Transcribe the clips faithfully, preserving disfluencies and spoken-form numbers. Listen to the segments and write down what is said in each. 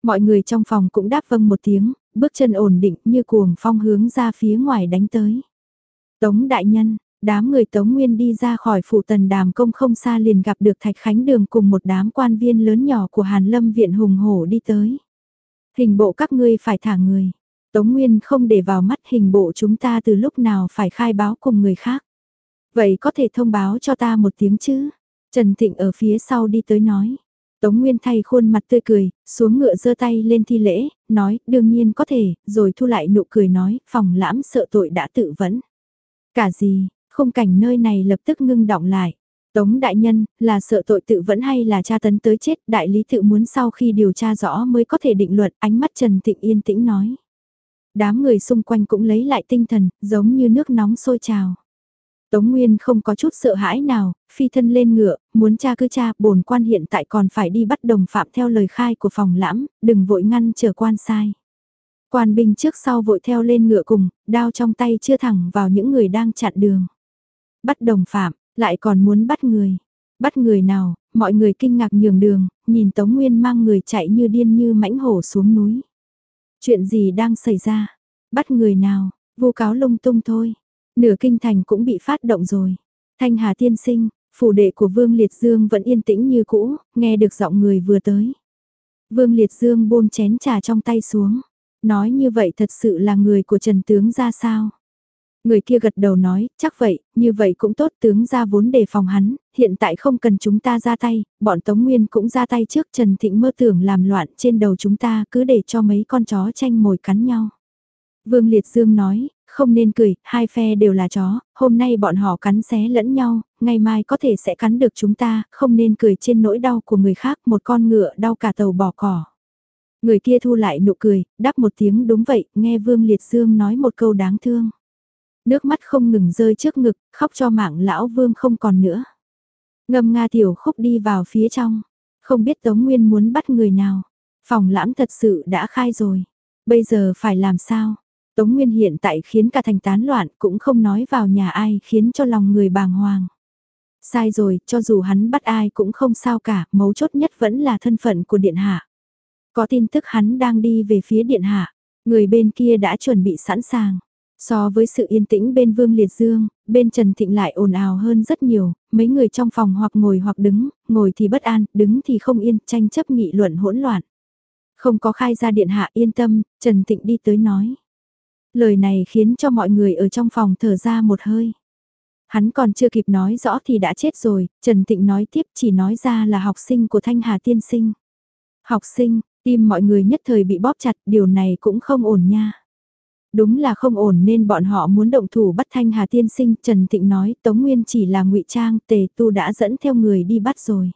Mọi người trong phòng cũng đáp vâng một tiếng, bước chân ổn định như cuồng phong hướng ra phía ngoài đánh tới. Tống đại nhân, đám người Tống Nguyên đi ra khỏi phủ Tần Đàm Công không xa liền gặp được Thạch Khánh Đường cùng một đám quan viên lớn nhỏ của Hàn Lâm viện hùng hổ đi tới. Hình bộ các ngươi phải thả người. Tống Nguyên không để vào mắt, hình bộ chúng ta từ lúc nào phải khai báo cùng người khác. Vậy có thể thông báo cho ta một tiếng chứ? Trần Thịnh ở phía sau đi tới nói. Tống Nguyên thay khuôn mặt tươi cười, xuống ngựa giơ tay lên thi lễ, nói đương nhiên có thể, rồi thu lại nụ cười nói, phòng lãm sợ tội đã tự vẫn. Cả gì, khung cảnh nơi này lập tức ngưng động lại. Tống đại nhân, là sợ tội tự vẫn hay là tra tấn tới chết, đại lý tự muốn sau khi điều tra rõ mới có thể định luật, ánh mắt Trần Thịnh yên tĩnh nói. Đám người xung quanh cũng lấy lại tinh thần, giống như nước nóng sôi trào. Tống Nguyên không có chút sợ hãi nào, phi thân lên ngựa, muốn tra cứ tra, bổn quan hiện tại còn phải đi bắt đồng phạm theo lời khai của phòng lãm, đừng vội ngăn chờ quan sai. Quan binh trước sau vội theo lên ngựa cùng, đao trong tay chưa thẳng vào những người đang chặn đường. Bắt đồng phạm, lại còn muốn bắt người. Bắt người nào, mọi người kinh ngạc nhường đường, nhìn Tống Nguyên mang người chạy như điên như mãnh hổ xuống núi. Chuyện gì đang xảy ra? Bắt người nào, vu cáo lung tung thôi. Nửa kinh thành cũng bị phát động rồi. Thanh Hà tiên sinh, phủ đệ của Vương Liệt Dương vẫn yên tĩnh như cũ, nghe được giọng người vừa tới. Vương Liệt Dương buông chén trà trong tay xuống. Nói như vậy thật sự là người của Trần Tướng ra sao? Người kia gật đầu nói, chắc vậy, như vậy cũng tốt, tướng ra vốn đề phòng hắn, hiện tại không cần chúng ta ra tay, bọn Tống Nguyên cũng ra tay trước. Trần Thịnh mơ tưởng làm loạn trên đầu chúng ta, cứ để cho mấy con chó tranh mồi cắn nhau. Vương Liệt Dương nói, không nên cười, hai phe đều là chó, hôm nay bọn họ cắn xé lẫn nhau, ngày mai có thể sẽ cắn được chúng ta, không nên cười trên nỗi đau của người khác, một con ngựa đau cả tàu bỏ cỏ. Người kia thu lại nụ cười, đáp một tiếng đúng vậy, nghe Vương Liệt Dương nói một câu đáng thương. Nước mắt không ngừng rơi trước ngực, khóc cho mạng lão Vương không còn nữa. Ngâm nga tiểu khúc đi vào phía trong, không biết Tống Nguyên muốn bắt người nào. Phòng lãm thật sự đã khai rồi, bây giờ phải làm sao? Tống Nguyên hiện tại khiến cả thành tán loạn, cũng không nói vào nhà ai, khiến cho lòng người bàng hoàng. Sai rồi, cho dù hắn bắt ai cũng không sao cả, mấu chốt nhất vẫn là thân phận của điện hạ. Có tin tức hắn đang đi về phía điện hạ, người bên kia đã chuẩn bị sẵn sàng. So với sự yên tĩnh bên Vương Liệt Dương, bên Trần Thịnh lại ồn ào hơn rất nhiều, mấy người trong phòng hoặc ngồi hoặc đứng, ngồi thì bất an, đứng thì không yên, tranh chấp nghị luận hỗn loạn. Không có khai ra điện hạ, yên tâm, Trần Thịnh đi tới nói. Lời này khiến cho mọi người ở trong phòng thở ra một hơi. Hắn còn chưa kịp nói rõ thì đã chết rồi, Trần Thịnh nói tiếp, chỉ nói ra là học sinh của Thanh Hà tiên sinh. Học sinh, tim mọi người nhất thời bị bóp chặt, điều này cũng không ổn nha. Đúng là không ổn nên bọn họ muốn động thủ bắt Thanh Hà tiên sinh. Trần Thịnh nói Tống Nguyên chỉ là ngụy trang, Tề Tu đã dẫn theo người đi bắt rồi.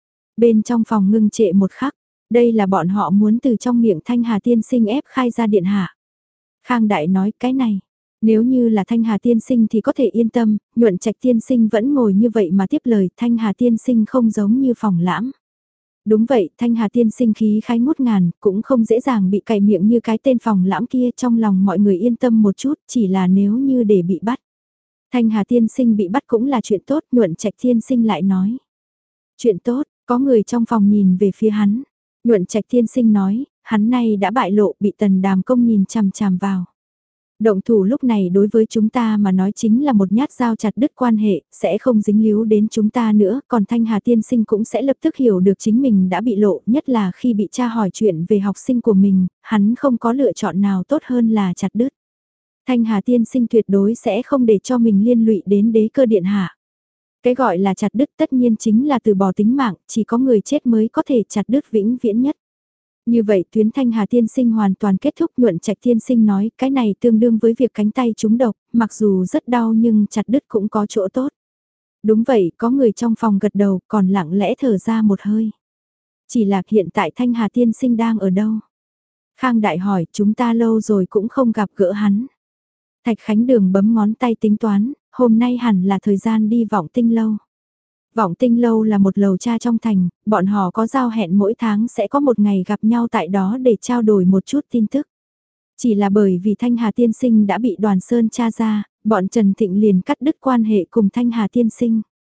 Bên trong phòng ngưng trệ một khắc, đây là bọn họ muốn từ trong miệng Thanh Hà tiên sinh ép khai ra điện hạ. Khang Đại nói cái này, nếu như là Thanh Hà tiên sinh thì có thể yên tâm, Nhuận Trạch tiên sinh vẫn ngồi như vậy mà tiếp lời. Thanh Hà tiên sinh không giống như phòng lãm. Đúng vậy, Thanh Hà tiên sinh khí khái ngút ngàn, cũng không dễ dàng bị cày miệng như cái tên phòng lãm kia. Trong lòng mọi người yên tâm một chút, chỉ là nếu như để bị bắt. Thanh Hà tiên sinh bị bắt cũng là chuyện tốt, Nhuận Trạch tiên sinh lại nói. Chuyện tốt, có người trong phòng nhìn về phía hắn. Nhuận Trạch tiên sinh nói, hắn này đã bại lộ, bị Tần Đàm Công nhìn chằm chằm vào. Động thủ lúc này đối với chúng ta mà nói chính là một nhát dao chặt đứt quan hệ, sẽ không dính líu đến chúng ta nữa, còn Thanh Hà tiên sinh cũng sẽ lập tức hiểu được chính mình đã bị lộ, nhất là khi bị cha hỏi chuyện về học sinh của mình, hắn không có lựa chọn nào tốt hơn là chặt đứt. Thanh Hà tiên sinh tuyệt đối sẽ không để cho mình liên lụy đến đế cơ điện hạ. Cái gọi là chặt đứt tất nhiên chính là từ bỏ tính mạng, chỉ có người chết mới có thể chặt đứt vĩnh viễn nhất. Như vậy tuyến Thanh Hà tiên sinh hoàn toàn kết thúc. Nhuận Trạch tiên sinh nói cái này tương đương với việc cánh tay trúng độc, mặc dù rất đau nhưng chặt đứt cũng có chỗ tốt. Đúng vậy, có người trong phòng gật đầu còn lặng lẽ thở ra một hơi. Chỉ là hiện tại Thanh Hà tiên sinh đang ở đâu? Khang Đại hỏi, chúng ta lâu rồi cũng không gặp gỡ hắn. Thạch Khánh Đường bấm ngón tay tính toán, hôm nay hẳn là thời gian đi Vọng Tinh lâu. Vọng Tinh lâu là một lầu cha trong thành, bọn họ có giao hẹn mỗi tháng sẽ có một ngày gặp nhau tại đó để trao đổi một chút tin tức. Chỉ là bởi vì Thanh Hà tiên sinh đã bị Đoàn Sơn tra ra, bọn Trần Thịnh liền cắt đứt quan hệ cùng Thanh Hà tiên sinh.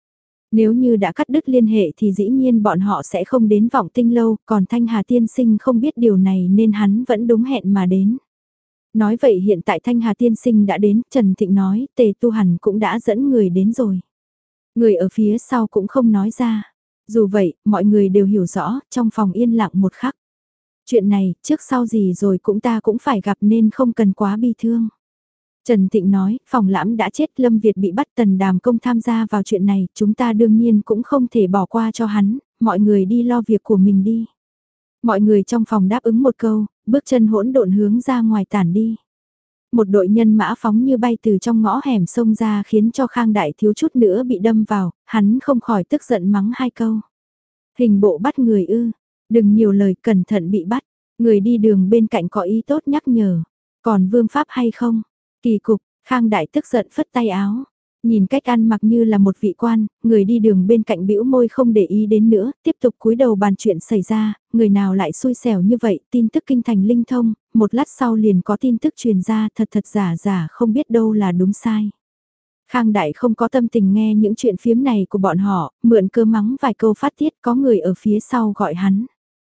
Nếu như đã cắt đứt liên hệ thì dĩ nhiên bọn họ sẽ không đến Vọng Tinh lâu, còn Thanh Hà tiên sinh không biết điều này nên hắn vẫn đúng hẹn mà đến. Nói vậy hiện tại Thanh Hà tiên sinh đã đến, Trần Thịnh nói, Tề Tu Hàn cũng đã dẫn người đến rồi. Người ở phía sau cũng không nói ra. Dù vậy, mọi người đều hiểu rõ, trong phòng yên lặng một khắc. Chuyện này, trước sau gì rồi cũng ta cũng phải gặp nên không cần quá bi thương. Trần Thịnh nói, phòng lãm đã chết, Lâm Việt bị bắt, Tần Đàm Công tham gia vào chuyện này, chúng ta đương nhiên cũng không thể bỏ qua cho hắn, mọi người đi lo việc của mình đi. Mọi người trong phòng đáp ứng một câu, bước chân hỗn độn hướng ra ngoài tản đi. Một đội nhân mã phóng như bay từ trong ngõ hẻm xông ra khiến cho Khang Đại thiếu chút nữa bị đâm vào, hắn không khỏi tức giận mắng hai câu. Hình bộ bắt người ư, đừng nhiều lời, cẩn thận bị bắt, người đi đường bên cạnh có ý tốt nhắc nhở, còn vương pháp hay không? Kỳ cục, Khang Đại tức giận phất tay áo. Nhìn cách ăn mặc như là một vị quan, người đi đường bên cạnh bĩu môi không để ý đến nữa, tiếp tục cúi đầu bàn chuyện xảy ra, người nào lại xui xẻo như vậy, tin tức kinh thành linh thông, một lát sau liền có tin tức truyền ra thật thật giả giả không biết đâu là đúng sai. Khang Đại không có tâm tình nghe những chuyện phiếm này của bọn họ, mượn cơ mắng vài câu phát tiết có người ở phía sau gọi hắn.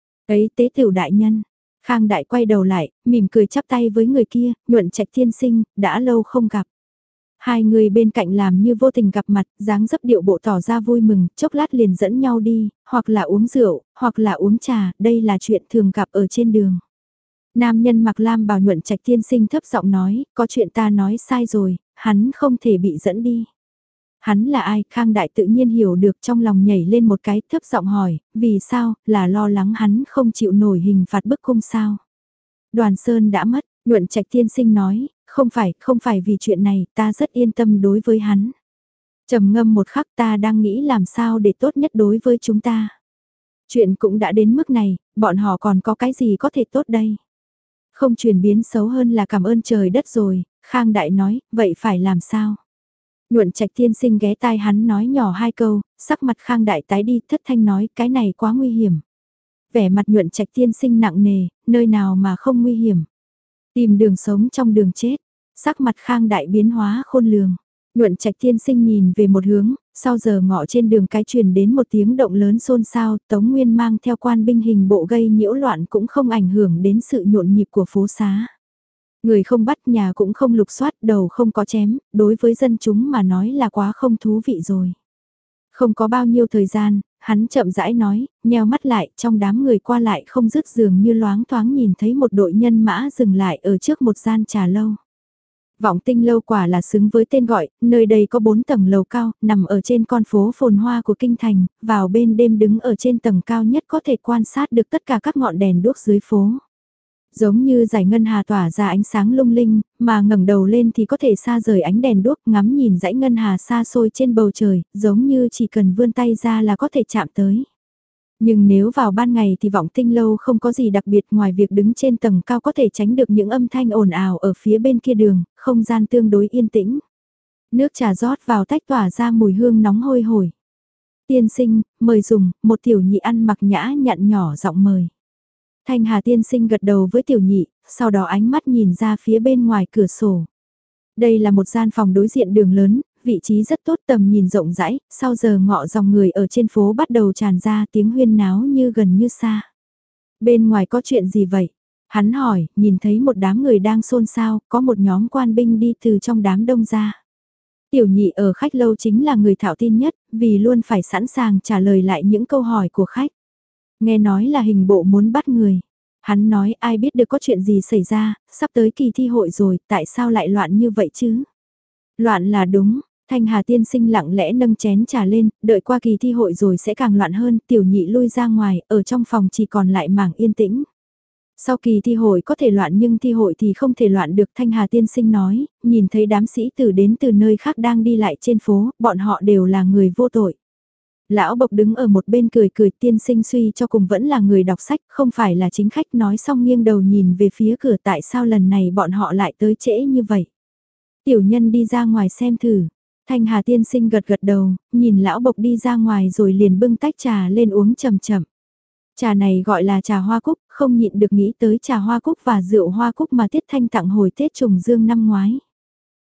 Ấy tế tiểu đại nhân. Khang Đại quay đầu lại, mỉm cười chắp tay với người kia, Nhuận Trạch tiên sinh, đã lâu không gặp. Hai người bên cạnh làm như vô tình gặp mặt, dáng dấp điệu bộ tỏ ra vui mừng, chốc lát liền dẫn nhau đi, hoặc là uống rượu, hoặc là uống trà, đây là chuyện thường gặp ở trên đường. Nam nhân mặc lam bào Nhuận Trạch tiên sinh thấp giọng nói, có chuyện ta nói sai rồi, hắn không thể bị dẫn đi. Hắn là ai? Khang Đại tự nhiên hiểu được, trong lòng nhảy lên một cái, thấp giọng hỏi, vì sao, là lo lắng hắn không chịu nổi hình phạt bức cung sao? Đoàn Sơn đã mất, Nhuận Trạch tiên sinh nói, không phải, không phải vì chuyện này, ta rất yên tâm đối với hắn. Trầm ngâm một khắc, ta đang nghĩ làm sao để tốt nhất đối với chúng ta. Chuyện cũng đã đến mức này, bọn họ còn có cái gì có thể tốt đây? Không chuyển biến xấu hơn là cảm ơn trời đất rồi, Khang Đại nói, vậy phải làm sao? Nhuận Trạch tiên sinh ghé tai hắn nói nhỏ hai câu, sắc mặt Khang Đại tái đi, thất thanh nói, cái này quá nguy hiểm. Vẻ mặt Nhuận Trạch tiên sinh nặng nề, nơi nào mà không nguy hiểm. Tìm đường sống trong đường chết, sắc mặt Khang Đại biến hóa khôn lường. Nhuận Trạch tiên sinh nhìn về một hướng, sau giờ ngọ trên đường cái truyền đến một tiếng động lớn xôn xao, Tống Nguyên mang theo quan binh hình bộ gây nhiễu loạn cũng không ảnh hưởng đến sự nhộn nhịp của phố xá. Người không bắt, nhà cũng không lục soát, đầu không có chém, đối với dân chúng mà nói là quá không thú vị rồi. Không có bao nhiêu thời gian, hắn chậm rãi nói, nheo mắt lại, trong đám người qua lại không dứt dường như loáng thoáng nhìn thấy một đội nhân mã dừng lại ở trước một gian trà lâu. Vọng Tinh lâu quả là xứng với tên gọi, nơi đây có bốn tầng lầu cao, nằm ở trên con phố phồn hoa của kinh thành, vào bên đêm đứng ở trên tầng cao nhất có thể quan sát được tất cả các ngọn đèn đuốc dưới phố. Giống như giải ngân hà tỏa ra ánh sáng lung linh, mà ngẩng đầu lên thì có thể xa rời ánh đèn đuốc, ngắm nhìn dãy ngân hà xa xôi trên bầu trời, giống như chỉ cần vươn tay ra là có thể chạm tới. Nhưng nếu vào ban ngày thì Vọng Tinh lâu không có gì đặc biệt ngoài việc đứng trên tầng cao có thể tránh được những âm thanh ồn ào ở phía bên kia đường, không gian tương đối yên tĩnh. Nước trà rót vào tách tỏa ra mùi hương nóng hôi hổi. Tiên sinh, mời dùng, một tiểu nhị ăn mặc nhã nhặn nhỏ giọng mời. Thanh Hà tiên sinh gật đầu với tiểu nhị, sau đó ánh mắt nhìn ra phía bên ngoài cửa sổ. Đây là một gian phòng đối diện đường lớn, vị trí rất tốt, tầm nhìn rộng rãi, sau giờ ngọ dòng người ở trên phố bắt đầu tràn ra, tiếng huyên náo như gần như xa. Bên ngoài có chuyện gì vậy? Hắn hỏi, nhìn thấy một đám người đang xôn xao, có một nhóm quan binh đi từ trong đám đông ra. Tiểu nhị ở khách lâu chính là người thạo tin nhất, vì luôn phải sẵn sàng trả lời lại những câu hỏi của khách. Nghe nói là hình bộ muốn bắt người. Hắn nói ai biết được có chuyện gì xảy ra, sắp tới kỳ thi hội rồi, tại sao lại loạn như vậy chứ? Loạn là đúng, Thanh Hà tiên sinh lặng lẽ nâng chén trà lên, đợi qua kỳ thi hội rồi sẽ càng loạn hơn, tiểu nhị lui ra ngoài, ở trong phòng chỉ còn lại mảng yên tĩnh. Sau kỳ thi hội có thể loạn nhưng thi hội thì không thể loạn được, Thanh Hà tiên sinh nói, nhìn thấy đám sĩ tử đến từ nơi khác đang đi lại trên phố, bọn họ đều là người vô tội. Lão Bộc đứng ở một bên cười cười, tiên sinh suy cho cùng vẫn là người đọc sách, không phải là chính khách, nói xong nghiêng đầu nhìn về phía cửa, tại sao lần này bọn họ lại tới trễ như vậy. Tiểu nhân đi ra ngoài xem thử. Thanh Hà tiên sinh gật gật đầu, nhìn Lão Bộc đi ra ngoài rồi liền bưng tách trà lên uống chậm chậm. Trà này gọi là trà hoa cúc, không nhịn được nghĩ tới trà hoa cúc và rượu hoa cúc mà Tiết Thanh tặng hồi Tết trùng dương năm ngoái.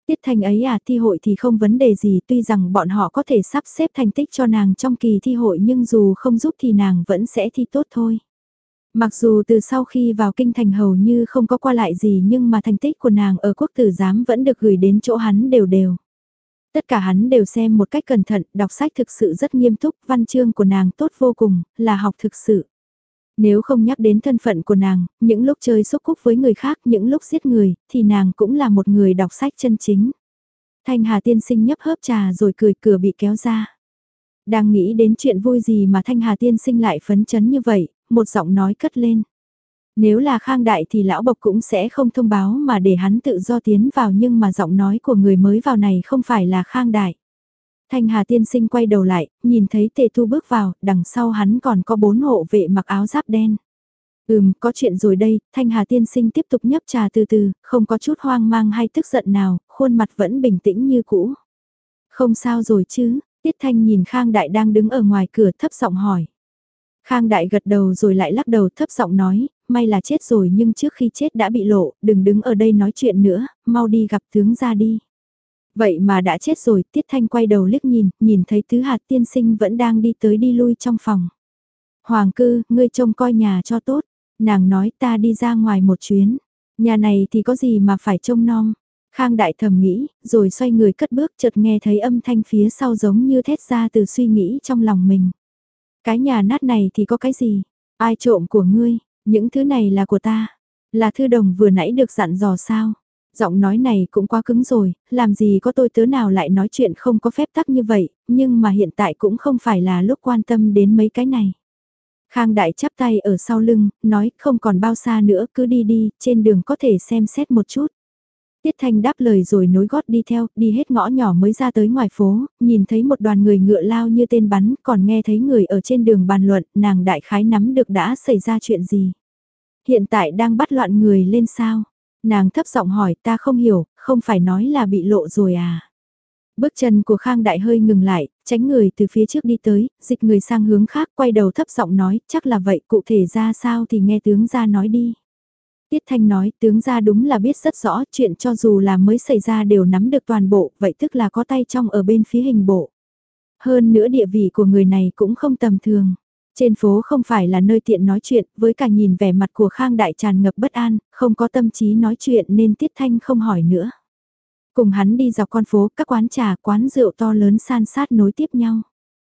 Tiết Thanh ấy à, thi hội thì không vấn đề gì, tuy rằng bọn họ có thể sắp xếp thành tích cho nàng trong kỳ thi hội nhưng dù không giúp thì nàng vẫn sẽ thi tốt thôi. Mặc dù từ sau khi vào kinh thành hầu như không có qua lại gì nhưng mà thành tích của nàng ở quốc tử giám vẫn được gửi đến chỗ hắn đều đều. Tất cả hắn đều xem một cách cẩn thận, đọc sách thực sự rất nghiêm túc, văn chương của nàng tốt vô cùng, là học thực sự. Nếu không nhắc đến thân phận của nàng, những lúc chơi xúc cúc với người khác, những lúc giết người, thì nàng cũng là một người đọc sách chân chính. Thanh Hà tiên sinh nhấp hớp trà rồi cười, cửa bị kéo ra. Đang nghĩ đến chuyện vui gì mà Thanh Hà tiên sinh lại phấn chấn như vậy, một giọng nói cất lên. Nếu là Khang Đại thì lão bộc cũng sẽ không thông báo mà để hắn tự do tiến vào, nhưng mà giọng nói của người mới vào này không phải là Khang Đại. Thanh Hà tiên sinh quay đầu lại, nhìn thấy Tề Tu bước vào, đằng sau hắn còn có bốn hộ vệ mặc áo giáp đen. Ừm, có chuyện rồi đây, Thanh Hà tiên sinh tiếp tục nhấp trà từ từ, không có chút hoang mang hay tức giận nào, khuôn mặt vẫn bình tĩnh như cũ. Không sao rồi chứ, Tiết Thanh nhìn Khang Đại đang đứng ở ngoài cửa thấp giọng hỏi. Khang Đại gật đầu rồi lại lắc đầu thấp giọng nói, may là chết rồi nhưng trước khi chết đã bị lộ, đừng đứng ở đây nói chuyện nữa, mau đi gặp tướng ra đi. Vậy mà đã chết rồi, Tiết Thanh quay đầu liếc nhìn, nhìn thấy Tứ Hạt tiên sinh vẫn đang đi tới đi lui trong phòng. Hoàng cư, ngươi trông coi nhà cho tốt, nàng nói ta đi ra ngoài một chuyến, nhà này thì có gì mà phải trông nom. Khang Đại thầm nghĩ, rồi xoay người cất bước chợt nghe thấy âm thanh phía sau giống như thét ra từ suy nghĩ trong lòng mình. Cái nhà nát này thì có cái gì? Ai trộm của ngươi? Những thứ này là của ta. Là Thư Đồng vừa nãy được dặn dò sao? Giọng nói này cũng quá cứng rồi, làm gì có tôi tớ nào lại nói chuyện không có phép tắc như vậy, nhưng mà hiện tại cũng không phải là lúc quan tâm đến mấy cái này. Khang Đại chắp tay ở sau lưng, nói không còn bao xa nữa, cứ đi đi, trên đường có thể xem xét một chút. Tiết Thanh đáp lời rồi nối gót đi theo, đi hết ngõ nhỏ mới ra tới ngoài phố, nhìn thấy một đoàn người ngựa lao như tên bắn, còn nghe thấy người ở trên đường bàn luận, nàng đại khái nắm được đã xảy ra chuyện gì. Hiện tại đang bắt loạn người lên sao? Nàng thấp giọng hỏi, ta không hiểu, không phải nói là bị lộ rồi à? Bước chân của Khang Đại hơi ngừng lại, tránh người từ phía trước đi tới, dịch người sang hướng khác, quay đầu thấp giọng nói, chắc là vậy, cụ thể ra sao thì nghe tướng gia nói đi. Tiết Thanh nói, tướng gia đúng là biết rất rõ, chuyện cho dù là mới xảy ra đều nắm được toàn bộ, vậy tức là có tay trong ở bên phía hình bộ. Hơn nữa địa vị của người này cũng không tầm thường. Trên phố không phải là nơi tiện nói chuyện, với cả nhìn vẻ mặt của Khang Đại tràn ngập bất an, không có tâm trí nói chuyện nên Tiết Thanh không hỏi nữa. Cùng hắn đi dọc con phố, các quán trà, quán rượu to lớn san sát nối tiếp nhau.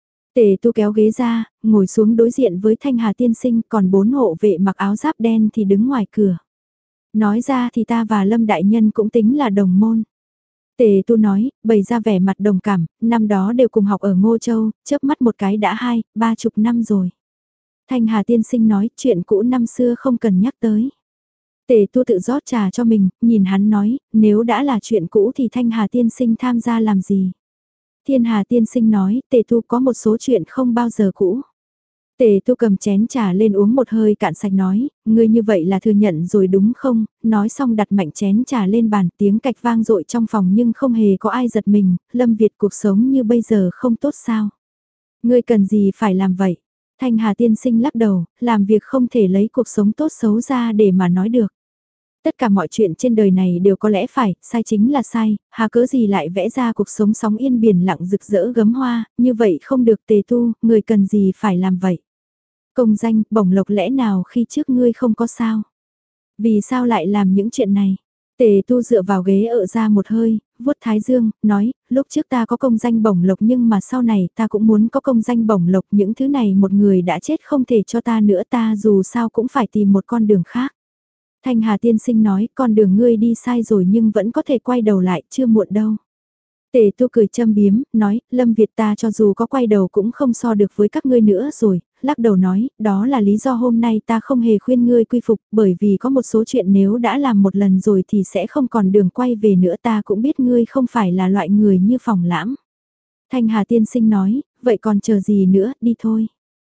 Tề Tu kéo ghế ra, ngồi xuống đối diện với Thanh Hà tiên sinh, còn bốn hộ vệ mặc áo giáp đen thì đứng ngoài cửa. Nói ra thì ta và Lâm Đại Nhân cũng tính là đồng môn. Tề Tu nói, bày ra vẻ mặt đồng cảm, năm đó đều cùng học ở Ngô Châu, chớp mắt một cái đã hai, ba chục năm rồi. Thanh Hà tiên sinh nói, chuyện cũ năm xưa không cần nhắc tới. Tề Tu tự rót trà cho mình, nhìn hắn nói, nếu đã là chuyện cũ thì Thanh Hà tiên sinh tham gia làm gì? Thiên Hà tiên sinh nói, Tề Tu có một số chuyện không bao giờ cũ. Tề Tu cầm chén trà lên uống một hơi cạn sạch nói, ngươi như vậy là thừa nhận rồi đúng không? Nói xong đặt mạnh chén trà lên bàn, tiếng cạch vang dội trong phòng nhưng không hề có ai giật mình, Lâm Việt cuộc sống như bây giờ không tốt sao? Ngươi cần gì phải làm vậy? Thanh Hà tiên sinh lắc đầu, làm việc không thể lấy cuộc sống tốt xấu ra để mà nói được. Tất cả mọi chuyện trên đời này đều có lẽ phải, sai chính là sai, hà cớ gì lại vẽ ra cuộc sống sóng yên biển lặng rực rỡ gấm hoa, như vậy không được. Tề Tu, người cần gì phải làm vậy? Công danh, bổng lộc lẽ nào khi trước ngươi không có sao? Vì sao lại làm những chuyện này? Tề Tu dựa vào ghế ở ra một hơi, vuốt thái dương, nói, lúc trước ta có công danh bổng lộc nhưng mà sau này ta cũng muốn có công danh bổng lộc, những thứ này một người đã chết không thể cho ta nữa, ta dù sao cũng phải tìm một con đường khác. Thanh Hà tiên sinh nói, con đường ngươi đi sai rồi nhưng vẫn có thể quay đầu lại, chưa muộn đâu. Tề Tu cười châm biếm, nói, Lâm Việt ta cho dù có quay đầu cũng không so được với các ngươi nữa rồi, lắc đầu nói, đó là lý do hôm nay ta không hề khuyên ngươi quy phục, bởi vì có một số chuyện nếu đã làm một lần rồi thì sẽ không còn đường quay về nữa, ta cũng biết ngươi không phải là loại người như Phòng Lãm. Thanh Hà tiên sinh nói, vậy còn chờ gì nữa, đi thôi.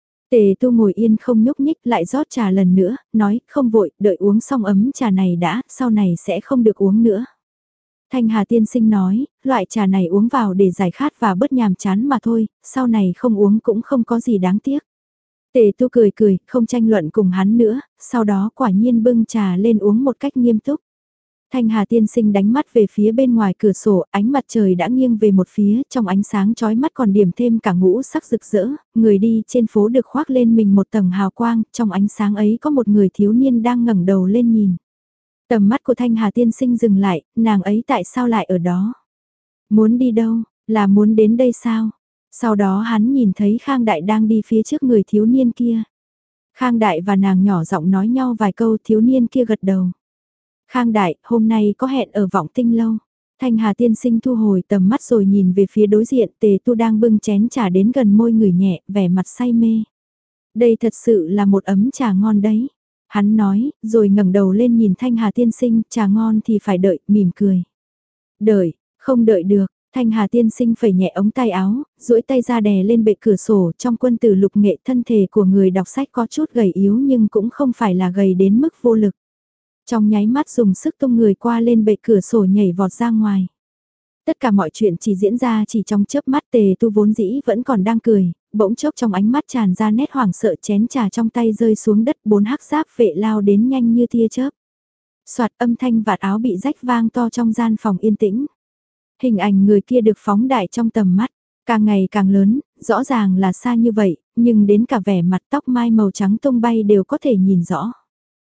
Tề Tu ngồi yên không nhúc nhích lại rót trà lần nữa, nói, không vội, đợi uống xong ấm trà này đã, sau này sẽ không được uống nữa. Thanh Hà tiên sinh nói, loại trà này uống vào để giải khát và bớt nhàm chán mà thôi, sau này không uống cũng không có gì đáng tiếc. Tề Tu cười cười, không tranh luận cùng hắn nữa, sau đó quả nhiên bưng trà lên uống một cách nghiêm túc. Thanh Hà tiên sinh đánh mắt về phía bên ngoài cửa sổ, ánh mặt trời đã nghiêng về một phía, trong ánh sáng chói mắt còn điểm thêm cả ngũ sắc rực rỡ, người đi trên phố được khoác lên mình một tầng hào quang, trong ánh sáng ấy có một người thiếu niên đang ngẩng đầu lên nhìn. Tầm mắt của Thanh Hà tiên sinh dừng lại, nàng ấy tại sao lại ở đó? Muốn đi đâu, là muốn đến đây sao? Sau đó hắn nhìn thấy Khang Đại đang đi phía trước người thiếu niên kia. Khang Đại và nàng nhỏ giọng nói nhau vài câu, thiếu niên kia gật đầu. Khang Đại, hôm nay có hẹn ở Vọng Tinh lâu. Thanh Hà tiên sinh thu hồi tầm mắt rồi nhìn về phía đối diện, Tề Tu đang bưng chén trà đến gần môi người nhẹ, vẻ mặt say mê. Đây thật sự là một ấm trà ngon đấy. Hắn nói, rồi ngẩng đầu lên nhìn Thanh Hà tiên sinh, trà ngon thì phải đợi, mỉm cười. Đợi, không đợi được, Thanh Hà tiên sinh phẩy nhẹ ống tay áo, duỗi tay ra đè lên bệ cửa sổ, trong quân tử lục nghệ thân thể của người đọc sách có chút gầy yếu nhưng cũng không phải là gầy đến mức vô lực. Trong nháy mắt dùng sức tung người qua lên bệ cửa sổ nhảy vọt ra ngoài. Tất cả mọi chuyện chỉ diễn ra chỉ trong chớp mắt. Tề Tu vốn dĩ vẫn còn đang cười, bỗng chốc trong ánh mắt tràn ra nét hoảng sợ, chén trà trong tay rơi xuống đất, bốn hắc giáp vệ lao đến nhanh như tia chớp. Soạt, âm thanh vạt áo bị rách vang to trong gian phòng yên tĩnh. Hình ảnh người kia được phóng đại trong tầm mắt, càng ngày càng lớn, rõ ràng là xa như vậy, nhưng đến cả vẻ mặt tóc mai màu trắng tung bay đều có thể nhìn rõ.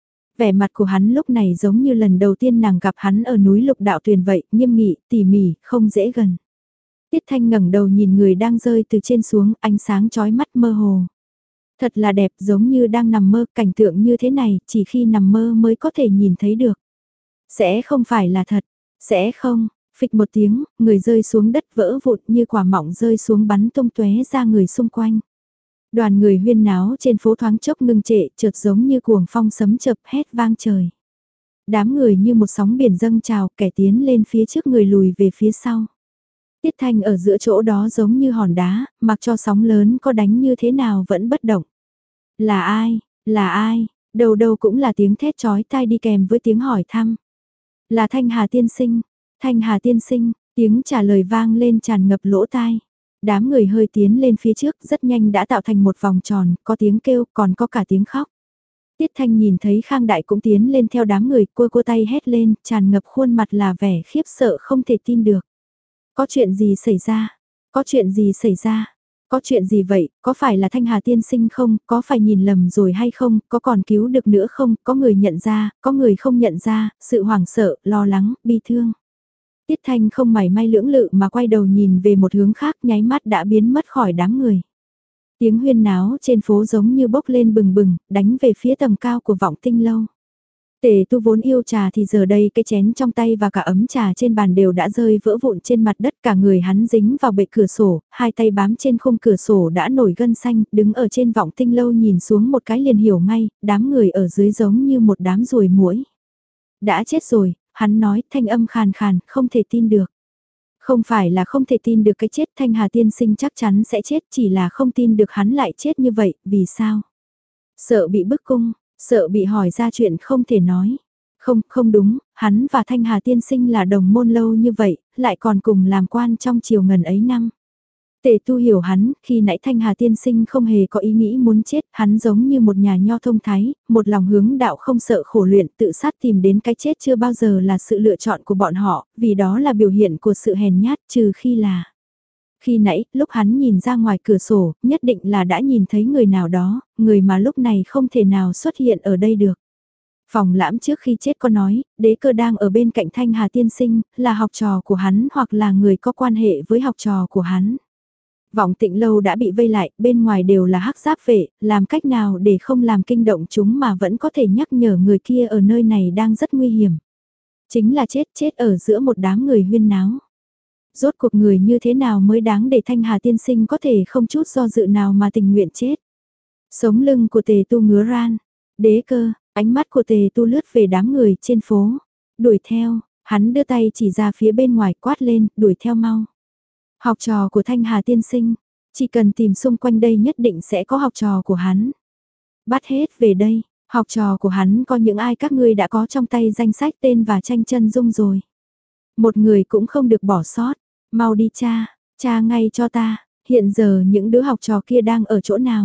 Vẻ mặt của hắn lúc này giống như lần đầu tiên nàng gặp hắn ở núi Lục Đạo Tuyền vậy, nghiêm nghị, tỉ mỉ, không dễ gần. Tiết Thanh ngẩng đầu nhìn người đang rơi từ trên xuống, ánh sáng chói mắt mơ hồ. Thật là đẹp, giống như đang nằm mơ, cảnh tượng như thế này, chỉ khi nằm mơ mới có thể nhìn thấy được. Sẽ không phải là thật, sẽ không, phịch một tiếng, người rơi xuống đất vỡ vụn như quả mọng rơi xuống bắn tung tóe ra người xung quanh. Đoàn người huyên náo trên phố thoáng chốc ngưng trệ, chợt giống như cuồng phong sấm chập hét vang trời. Đám người như một sóng biển dâng trào, kẻ tiến lên phía trước người lùi về phía sau. Tiết Thanh ở giữa chỗ đó giống như hòn đá, mặc cho sóng lớn có đánh như thế nào vẫn bất động. Là ai, là ai, đầu đầu cũng là tiếng thét chói tai đi kèm với tiếng hỏi thăm. Là Thanh Hà tiên sinh, Thanh Hà tiên sinh, tiếng trả lời vang lên tràn ngập lỗ tai. Đám người hơi tiến lên phía trước, rất nhanh đã tạo thành một vòng tròn, có tiếng kêu, còn có cả tiếng khóc. Tiết Thanh nhìn thấy Khang Đại cũng tiến lên theo đám người, cua cua tay hét lên, tràn ngập khuôn mặt là vẻ khiếp sợ không thể tin được. Có chuyện gì xảy ra? Có chuyện gì xảy ra? Có chuyện gì vậy? Có phải là Thanh Hà tiên sinh không? Có phải nhìn lầm rồi hay không? Có còn cứu được nữa không? Có người nhận ra, có người không nhận ra, sự hoảng sợ, lo lắng, bi thương. Tiết Thanh không mảy may lưỡng lự mà quay đầu nhìn về một hướng khác, nháy mắt đã biến mất khỏi đám người. Tiếng huyên náo trên phố giống như bốc lên bừng bừng, đánh về phía tầng cao của Vọng Tinh lâu. Tề Tu vốn yêu trà thì giờ đây cái chén trong tay và cả ấm trà trên bàn đều đã rơi vỡ vụn trên mặt đất, cả người hắn dính vào bệ cửa sổ, hai tay bám trên khung cửa sổ đã nổi gân xanh, đứng ở trên Vọng Tinh lâu nhìn xuống một cái liền hiểu ngay, đám người ở dưới giống như một đám ruồi muỗi. Đã chết rồi, hắn nói, thanh âm khàn khàn, không thể tin được. Không phải là không thể tin được cái chết, Thanh Hà tiên sinh chắc chắn sẽ chết, chỉ là không tin được hắn lại chết như vậy, vì sao? Sợ bị bức cung, sợ bị hỏi ra chuyện không thể nói. Không, không đúng, hắn và Thanh Hà tiên sinh là đồng môn lâu như vậy, lại còn cùng làm quan trong triều ngần ấy năm. Tề Tu hiểu hắn, khi nãy Thanh Hà tiên sinh không hề có ý nghĩ muốn chết, hắn giống như một nhà nho thông thái, một lòng hướng đạo không sợ khổ luyện, tự sát tìm đến cái chết chưa bao giờ là sự lựa chọn của bọn họ, vì đó là biểu hiện của sự hèn nhát, trừ khi là... Khi nãy, lúc hắn nhìn ra ngoài cửa sổ, nhất định là đã nhìn thấy người nào đó, người mà lúc này không thể nào xuất hiện ở đây được. Phòng Lãm trước khi chết có nói, Đế Cơ đang ở bên cạnh Thanh Hà tiên sinh, là học trò của hắn hoặc là người có quan hệ với học trò của hắn. Vọng Tịnh lâu đã bị vây lại, bên ngoài đều là hắc giáp vệ, làm cách nào để không làm kinh động chúng mà vẫn có thể nhắc nhở người kia ở nơi này đang rất nguy hiểm. Chính là chết chết ở giữa một đám người huyên náo. Rốt cuộc người như thế nào mới đáng để Thanh Hà tiên sinh có thể không chút do dự nào mà tình nguyện chết. Sống lưng của Tề Tu ngứa ran, Đế Cơ, ánh mắt của Tề Tu lướt về đám người trên phố, đuổi theo, hắn đưa tay chỉ ra phía bên ngoài quát lên, đuổi theo mau. Học trò của Thanh Hà tiên sinh, chỉ cần tìm xung quanh đây nhất định sẽ có học trò của hắn. Bắt hết về đây, học trò của hắn có những ai các ngươi đã có trong tay danh sách tên và tranh chân dung rồi. Một người cũng không được bỏ sót, mau đi cha, cha ngay cho ta, hiện giờ những đứa học trò kia đang ở chỗ nào.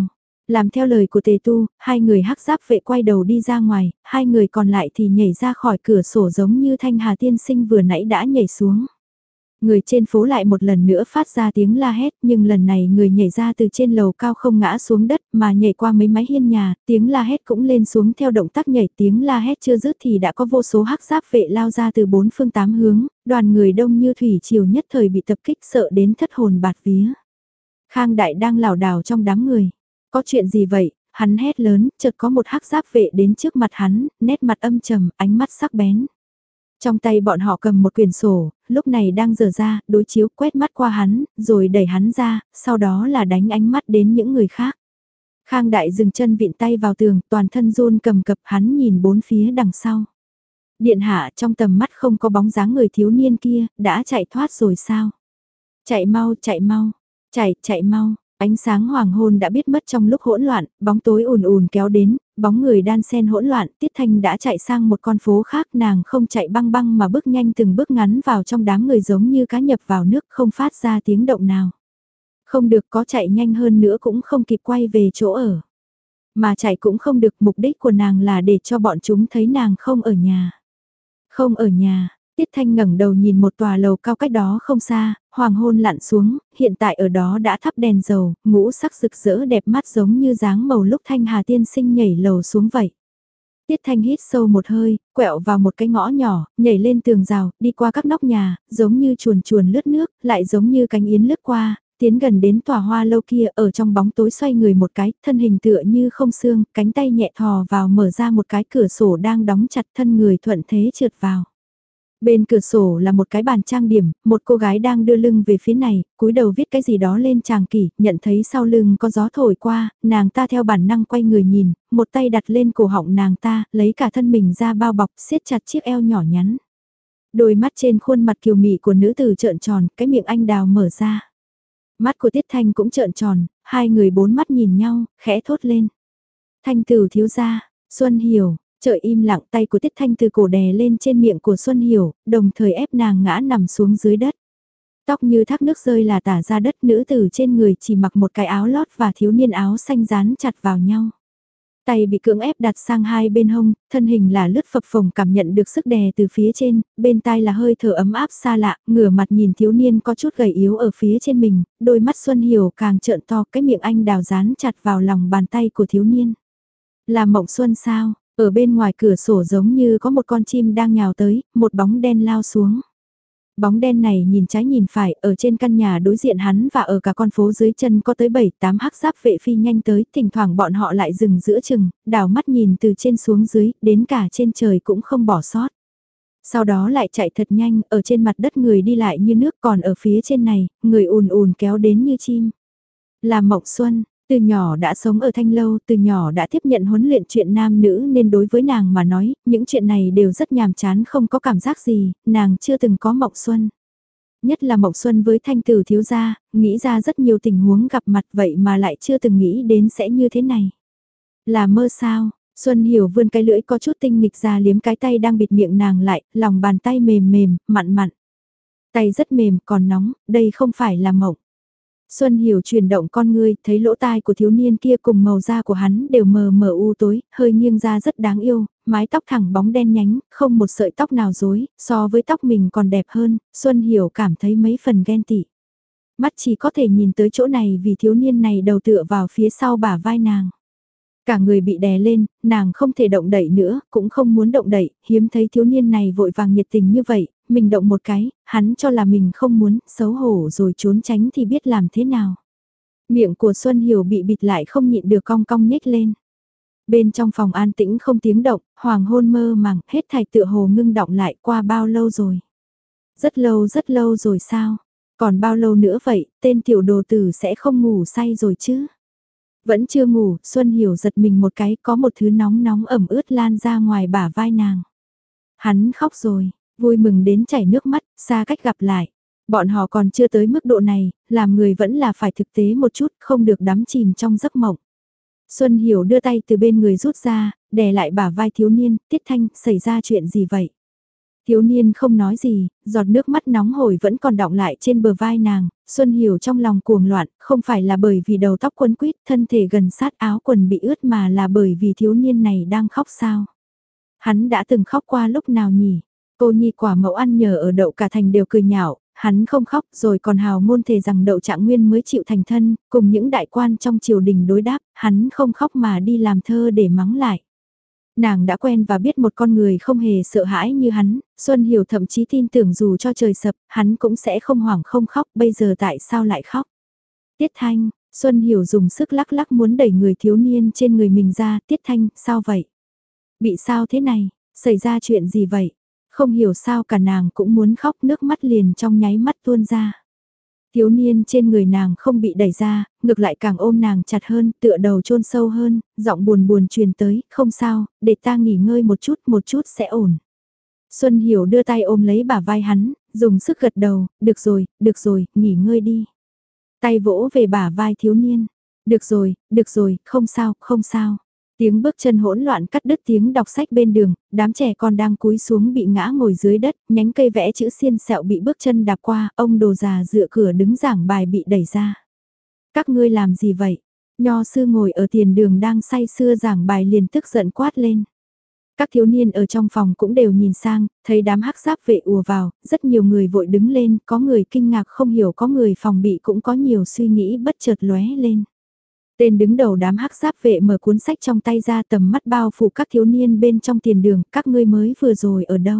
Làm theo lời của Tề Tu, hai người hắc giáp vệ quay đầu đi ra ngoài, hai người còn lại thì nhảy ra khỏi cửa sổ giống như Thanh Hà tiên sinh vừa nãy đã nhảy xuống. Người trên phố lại một lần nữa phát ra tiếng la hét, nhưng lần này người nhảy ra từ trên lầu cao không ngã xuống đất mà nhảy qua mấy mái hiên nhà, tiếng la hét cũng lên xuống theo động tác nhảy, tiếng la hét chưa dứt thì đã có vô số hắc giáp vệ lao ra từ bốn phương tám hướng, đoàn người đông như thủy triều nhất thời bị tập kích sợ đến thất hồn bạt vía. Khang Đại đang lảo đảo trong đám người. Có chuyện gì vậy? Hắn hét lớn, chợt có một hắc giáp vệ đến trước mặt hắn, nét mặt âm trầm, ánh mắt sắc bén. Trong tay bọn họ cầm một quyển sổ, lúc này đang dở ra, đối chiếu quét mắt qua hắn, rồi đẩy hắn ra, sau đó là đánh ánh mắt đến những người khác. Khang Đại dừng chân vịn tay vào tường, toàn thân run cầm cập, hắn nhìn bốn phía đằng sau. Điện hạ, trong tầm mắt không có bóng dáng người thiếu niên kia, đã chạy thoát rồi sao? Chạy mau, chạy mau, chạy, chạy mau. Ánh sáng hoàng hôn đã biết mất trong lúc hỗn loạn, bóng tối ùn ùn kéo đến, bóng người đan xen hỗn loạn, Tiết Thanh đã chạy sang một con phố khác, nàng không chạy băng băng mà bước nhanh từng bước ngắn vào trong đám người giống như cá nhập vào nước không phát ra tiếng động nào. Không được, có chạy nhanh hơn nữa cũng không kịp quay về chỗ ở. Mà chạy cũng không được, mục đích của nàng là để cho bọn chúng thấy nàng không ở nhà. Không ở nhà. Tiết Thanh ngẩng đầu nhìn một tòa lầu cao cách đó không xa, hoàng hôn lặn xuống, hiện tại ở đó đã thắp đèn dầu, ngũ sắc rực rỡ đẹp mắt giống như dáng màu lúc Thanh Hà tiên sinh nhảy lầu xuống vậy. Tiết Thanh hít sâu một hơi, quẹo vào một cái ngõ nhỏ, nhảy lên tường rào, đi qua các nóc nhà, giống như chuồn chuồn lướt nước, lại giống như cánh yến lướt qua, tiến gần đến tòa hoa lâu kia, ở trong bóng tối xoay người một cái, thân hình tựa như không xương, cánh tay nhẹ thò vào mở ra một cái cửa sổ đang đóng chặt, thân người thuận thế trượt vào. Bên cửa sổ là một cái bàn trang điểm, một cô gái đang đưa lưng về phía này, cúi đầu viết cái gì đó lên tràng kỷ, nhận thấy sau lưng có gió thổi qua, nàng ta theo bản năng quay người nhìn, một tay đặt lên cổ họng nàng ta, lấy cả thân mình ra bao bọc, siết chặt chiếc eo nhỏ nhắn. Đôi mắt trên khuôn mặt kiều mị của nữ tử trợn tròn, cái miệng anh đào mở ra. Mắt của Tiết Thanh cũng trợn tròn, hai người bốn mắt nhìn nhau, khẽ thốt lên. Thanh tử thiếu gia, Xuân Hiểu. Trời im lặng, tay của Tiết Thanh từ cổ đè lên trên miệng của Xuân Hiểu, đồng thời ép nàng ngã nằm xuống dưới đất. Tóc như thác nước rơi là tả ra đất, nữ tử trên người chỉ mặc một cái áo lót và thiếu niên áo xanh dán chặt vào nhau. Tay bị cưỡng ép đặt sang hai bên hông, thân hình là lướt phập phồng cảm nhận được sức đè từ phía trên, bên tai là hơi thở ấm áp xa lạ, ngửa mặt nhìn thiếu niên có chút gầy yếu ở phía trên mình, đôi mắt Xuân Hiểu càng trợn to, cái miệng anh đào dán chặt vào lòng bàn tay của thiếu niên. Là Mộng Xuân sao? Ở bên ngoài cửa sổ giống như có một con chim đang nhào tới, một bóng đen lao xuống. Bóng đen này nhìn trái nhìn phải, ở trên căn nhà đối diện hắn và ở cả con phố dưới chân có tới bảy tám hắc giáp vệ phi nhanh tới, thỉnh thoảng bọn họ lại dừng giữa chừng, đảo mắt nhìn từ trên xuống dưới, đến cả trên trời cũng không bỏ sót. Sau đó lại chạy thật nhanh, ở trên mặt đất người đi lại như nước, còn ở phía trên này, người ùn ùn kéo đến như chim. Là Mộng Xuân. Từ nhỏ đã sống ở Thanh Lâu, từ nhỏ đã tiếp nhận huấn luyện chuyện nam nữ nên đối với nàng mà nói, những chuyện này đều rất nhàm chán không có cảm giác gì, nàng chưa từng có Mộng Xuân. Nhất là Mộng Xuân với Thanh tử thiếu gia, nghĩ ra rất nhiều tình huống gặp mặt vậy mà lại chưa từng nghĩ đến sẽ như thế này. Là mơ sao? Xuân Hiểu vươn cái lưỡi có chút tinh nghịch ra liếm cái tay đang bịt miệng nàng lại, lòng bàn tay mềm mềm, mặn mặn. Tay rất mềm, còn nóng, đây không phải là mộng. Xuân Hiểu chuyển động con ngươi, thấy lỗ tai của thiếu niên kia cùng màu da của hắn đều mờ mờ u tối, hơi nghiêng ra rất đáng yêu, mái tóc thẳng bóng đen nhánh, không một sợi tóc nào rối, so với tóc mình còn đẹp hơn, Xuân Hiểu cảm thấy mấy phần ghen tị. Mắt chỉ có thể nhìn tới chỗ này vì thiếu niên này đầu tựa vào phía sau bả vai nàng. Cả người bị đè lên, nàng không thể động đậy nữa, cũng không muốn động đậy, hiếm thấy thiếu niên này vội vàng nhiệt tình như vậy, mình động một cái, hắn cho là mình không muốn, xấu hổ rồi trốn tránh thì biết làm thế nào. Miệng của Xuân Hiểu bị bịt lại không nhịn được cong cong nhếch lên. Bên trong phòng an tĩnh không tiếng động, hoàng hôn mơ màng, hết thảy tựa hồ ngưng động lại qua bao lâu rồi. Rất lâu rất lâu rồi sao? Còn bao lâu nữa vậy, tên tiểu đồ tử sẽ không ngủ say rồi chứ? Vẫn chưa ngủ, Xuân Hiểu giật mình một cái, có một thứ nóng nóng ẩm ướt lan ra ngoài bả vai nàng. Hắn khóc rồi, vui mừng đến chảy nước mắt, xa cách gặp lại. Bọn họ còn chưa tới mức độ này, làm người vẫn là phải thực tế một chút, không được đắm chìm trong giấc mộng. Xuân Hiểu đưa tay từ bên người rút ra, đè lại bả vai thiếu niên, Tiết Thanh, xảy ra chuyện gì vậy? Thiếu niên không nói gì, giọt nước mắt nóng hổi vẫn còn đọng lại trên bờ vai nàng, Xuân Hiểu trong lòng cuồng loạn, không phải là bởi vì đầu tóc quấn quýt, thân thể gần sát áo quần bị ướt mà là bởi vì thiếu niên này đang khóc sao. Hắn đã từng khóc qua lúc nào nhỉ? Cô nhi quả mẫu ăn nhờ ở đậu cả thành đều cười nhạo, hắn không khóc rồi còn hào ngôn thề rằng đậu trạng nguyên mới chịu thành thân, cùng những đại quan trong triều đình đối đáp, hắn không khóc mà đi làm thơ để mắng lại. Nàng đã quen và biết một con người không hề sợ hãi như hắn, Xuân Hiểu thậm chí tin tưởng dù cho trời sập, hắn cũng sẽ không hoảng không khóc, bây giờ tại sao lại khóc? Tiết Thanh, Xuân Hiểu dùng sức lắc lắc muốn đẩy người thiếu niên trên người mình ra, Tiết Thanh, sao vậy? Bị sao thế này? Xảy ra chuyện gì vậy? Không hiểu sao cả nàng cũng muốn khóc, nước mắt liền trong nháy mắt tuôn ra. Thiếu niên trên người nàng không bị đẩy ra, ngược lại càng ôm nàng chặt hơn, tựa đầu chôn sâu hơn, giọng buồn buồn truyền tới, không sao, để ta nghỉ ngơi một chút, một chút sẽ ổn. Xuân Hiểu đưa tay ôm lấy bả vai hắn, dùng sức gật đầu, được rồi, được rồi, nghỉ ngơi đi. Tay vỗ về bả vai thiếu niên, được rồi, được rồi, không sao, không sao. Tiếng bước chân hỗn loạn cắt đứt tiếng đọc sách bên đường, đám trẻ con đang cúi xuống bị ngã ngồi dưới đất, nhánh cây vẽ chữ xiên sẹo bị bước chân đạp qua, ông đồ già dựa cửa đứng giảng bài bị đẩy ra. Các ngươi làm gì vậy? Nho sư ngồi ở tiền đường đang say sưa giảng bài liền tức giận quát lên. Các thiếu niên ở trong phòng cũng đều nhìn sang, thấy đám hắc giáp vệ ùa vào, rất nhiều người vội đứng lên, có người kinh ngạc không hiểu, có người phòng bị, cũng có nhiều suy nghĩ bất chợt lóe lên. Tên đứng đầu đám hắc giáp vệ mở cuốn sách trong tay ra, tầm mắt bao phủ các thiếu niên bên trong tiền đường, các ngươi mới vừa rồi ở đâu?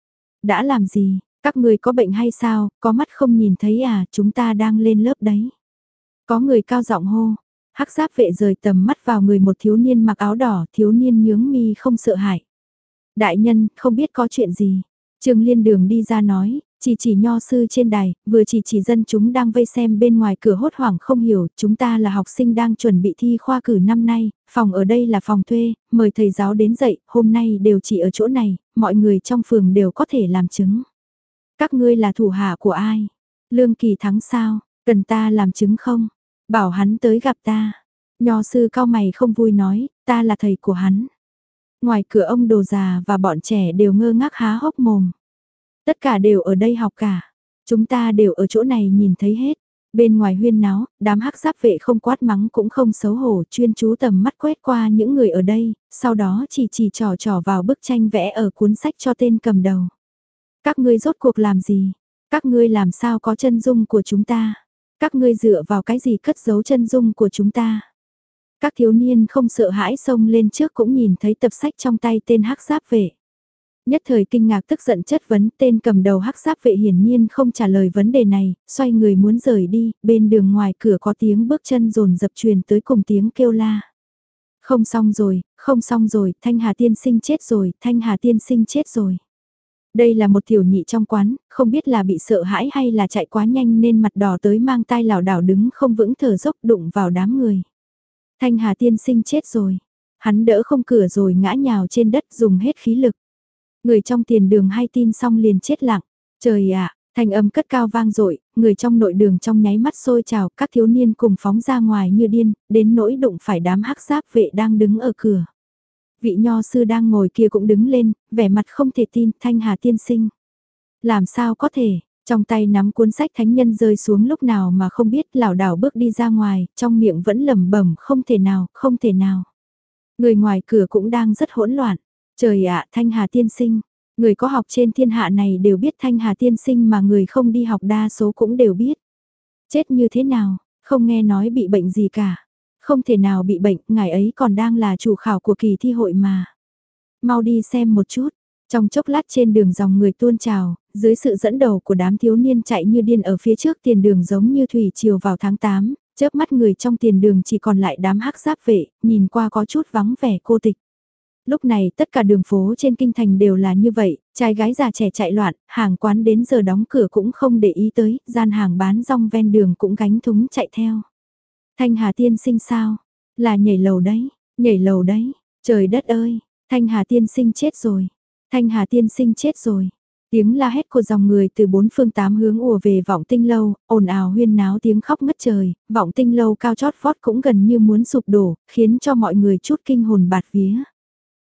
Đã làm gì? Các ngươi có bệnh hay sao? Có mắt không nhìn thấy à? Chúng ta đang lên lớp đấy. Có người cao giọng hô. Hắc giáp vệ rời tầm mắt vào người một thiếu niên mặc áo đỏ, thiếu niên nhướng mi không sợ hãi. Đại nhân, không biết có chuyện gì? Trương Liên Đường đi ra nói, chỉ chỉ nho sư trên đài, vừa chỉ chỉ dân chúng đang vây xem bên ngoài cửa hốt hoảng không hiểu, chúng ta là học sinh đang chuẩn bị thi khoa cử năm nay, phòng ở đây là phòng thuê, mời thầy giáo đến dạy, hôm nay đều chỉ ở chỗ này, mọi người trong phường đều có thể làm chứng. Các ngươi là thủ hạ của ai? Lương Kỳ Thắng sao? Cần ta làm chứng không? Bảo hắn tới gặp ta. Nho sư cao mày không vui nói, ta là thầy của hắn. Ngoài cửa ông đồ già và bọn trẻ đều ngơ ngác há hốc mồm. Tất cả đều ở đây học cả. Chúng ta đều ở chỗ này nhìn thấy hết. Bên ngoài huyên náo, đám hắc giáp vệ không quát mắng cũng không xấu hổ, chuyên chú tầm mắt quét qua những người ở đây, sau đó chỉ chỉ trò trò vào bức tranh vẽ ở cuốn sách cho tên cầm đầu. Các ngươi rốt cuộc làm gì? Các ngươi làm sao có chân dung của chúng ta? Các ngươi dựa vào cái gì cất giấu chân dung của chúng ta? Các thiếu niên không sợ hãi xông lên trước cũng nhìn thấy tập sách trong tay tên hắc giáp vệ. Nhất thời kinh ngạc tức giận chất vấn, tên cầm đầu hắc giáp vệ hiển nhiên không trả lời vấn đề này, xoay người muốn rời đi, bên đường ngoài cửa có tiếng bước chân rồn dập truyền tới cùng tiếng kêu la. Không xong rồi, không xong rồi, Thanh Hà tiên sinh chết rồi, Thanh Hà tiên sinh chết rồi. Đây là một tiểu nhị trong quán, không biết là bị sợ hãi hay là chạy quá nhanh nên mặt đỏ tới mang tai lảo đảo đứng không vững thở dốc đụng vào đám người. Thanh Hà tiên sinh chết rồi. Hắn đỡ không cửa rồi ngã nhào trên đất dùng hết khí lực. Người trong tiền đường hay tin xong liền chết lặng. Trời ạ, thanh âm cất cao vang dội, người trong nội đường trong nháy mắt sôi trào, các thiếu niên cùng phóng ra ngoài như điên, đến nỗi đụng phải đám hắc giáp vệ đang đứng ở cửa. Vị nho sư đang ngồi kia cũng đứng lên, vẻ mặt không thể tin, Thanh Hà tiên sinh. Làm sao có thể, trong tay nắm cuốn sách thánh nhân rơi xuống lúc nào mà không biết, lảo đảo bước đi ra ngoài, trong miệng vẫn lẩm bẩm không thể nào, không thể nào. Người ngoài cửa cũng đang rất hỗn loạn. Trời ạ, Thanh Hà tiên sinh, người có học trên thiên hạ này đều biết Thanh Hà tiên sinh mà người không đi học đa số cũng đều biết. Chết như thế nào, không nghe nói bị bệnh gì cả. Không thể nào bị bệnh, ngài ấy còn đang là chủ khảo của kỳ thi hội mà. Mau đi xem một chút, trong chốc lát trên đường dòng người tuôn trào, dưới sự dẫn đầu của đám thiếu niên chạy như điên ở phía trước tiền đường giống như thủy triều vào tháng tám, chớp mắt người trong tiền đường chỉ còn lại đám hắc giáp vệ, nhìn qua có chút vắng vẻ cô tịch. Lúc này tất cả đường phố trên kinh thành đều là như vậy, trai gái già trẻ chạy loạn, hàng quán đến giờ đóng cửa cũng không để ý tới, gian hàng bán rong ven đường cũng gánh thúng chạy theo. Thanh Hà tiên sinh sao? Là nhảy lầu đấy, nhảy lầu đấy, trời đất ơi, Thanh Hà tiên sinh chết rồi, Thanh Hà tiên sinh chết rồi. Tiếng la hét của dòng người từ bốn phương tám hướng ùa về Vọng Tinh Lâu, ồn ào huyên náo tiếng khóc ngất trời, Vọng Tinh Lâu cao chót vót cũng gần như muốn sụp đổ, khiến cho mọi người chút kinh hồn bạt vía.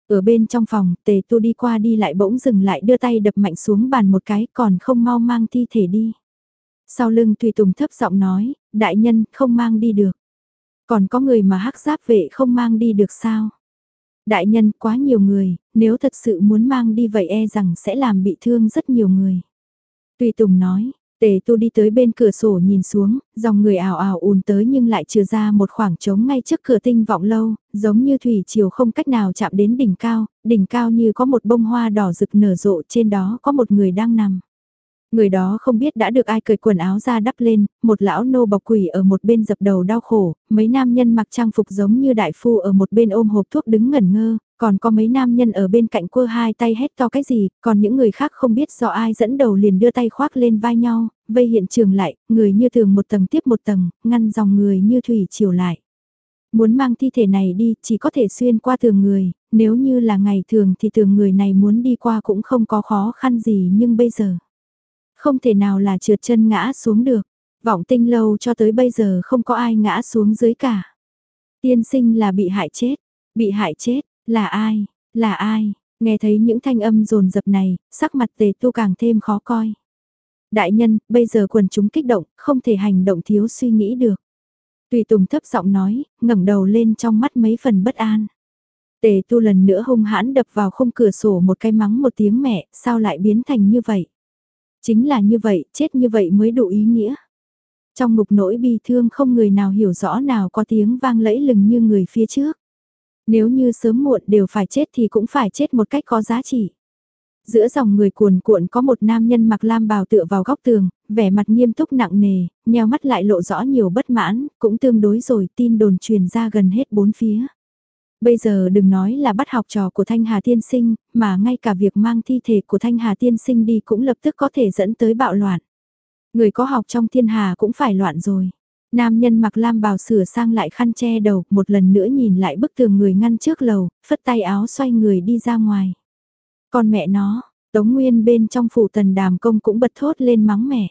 Ở bên trong phòng, Tề Tu đi qua đi lại bỗng dừng lại đưa tay đập mạnh xuống bàn một cái còn không mau mang thi thể đi. Sau lưng Tùy Tùng thấp giọng nói, đại nhân không mang đi được. Còn có người mà hắc giáp vệ không mang đi được sao? Đại nhân quá nhiều người, nếu thật sự muốn mang đi vậy e rằng sẽ làm bị thương rất nhiều người. Tùy Tùng nói, Tề Tu đi tới bên cửa sổ nhìn xuống, dòng người ảo ảo ùn tới nhưng lại trừ ra một khoảng trống ngay trước cửa Tinh Vọng Lâu, giống như thủy triều không cách nào chạm đến đỉnh cao, đỉnh cao như có một bông hoa đỏ rực nở rộ, trên đó có một người đang nằm. Người đó không biết đã được ai cởi quần áo ra đắp lên, một lão nô bọc quỷ ở một bên dập đầu đau khổ, mấy nam nhân mặc trang phục giống như đại phu ở một bên ôm hộp thuốc đứng ngẩn ngơ, còn có mấy nam nhân ở bên cạnh quơ hai tay hét to cái gì, còn những người khác không biết do ai dẫn đầu liền đưa tay khoác lên vai nhau, vây hiện trường lại, người như thường một tầng tiếp một tầng, ngăn dòng người như thủy chiều lại. Muốn mang thi thể này đi chỉ có thể xuyên qua tường người, nếu như là ngày thường thì tường người này muốn đi qua cũng không có khó khăn gì nhưng bây giờ không thể nào là trượt chân ngã xuống được. Vọng Tinh lâu cho tới bây giờ không có ai ngã xuống dưới cả. Tiên sinh là bị hại chết. Bị hại chết, là ai? Là ai? Nghe thấy những thanh âm rồn rập này, sắc mặt Tề Tu càng thêm khó coi. Đại nhân, bây giờ quần chúng kích động, không thể hành động thiếu suy nghĩ được. Tùy Tùng thấp giọng nói, ngẩng đầu lên trong mắt mấy phần bất an. Tề Tu lần nữa hung hãn đập vào khung cửa sổ một cái mắng một tiếng mẹ, sao lại biến thành như vậy? Chính là như vậy, chết như vậy mới đủ ý nghĩa. Trong ngục nỗi bi thương không người nào hiểu rõ nào có tiếng vang lẫy lừng như người phía trước. Nếu như sớm muộn đều phải chết thì cũng phải chết một cách có giá trị. Giữa dòng người cuồn cuộn có một nam nhân mặc lam bào tựa vào góc tường, vẻ mặt nghiêm túc nặng nề, nheo mắt lại lộ rõ nhiều bất mãn, cũng tương đối rồi tin đồn truyền ra gần hết bốn phía. Bây giờ đừng nói là bắt học trò của Thanh Hà Tiên Sinh, mà ngay cả việc mang thi thể của Thanh Hà Tiên Sinh đi cũng lập tức có thể dẫn tới bạo loạn. Người có học trong thiên hà cũng phải loạn rồi. Nam nhân mặc lam bào sửa sang lại khăn che đầu, một lần nữa nhìn lại bức tường người ngăn trước lầu, phất tay áo xoay người đi ra ngoài. Còn mẹ nó, Tống Nguyên bên trong phủ Tần Đàm Công cũng bật thốt lên mắng mẹ.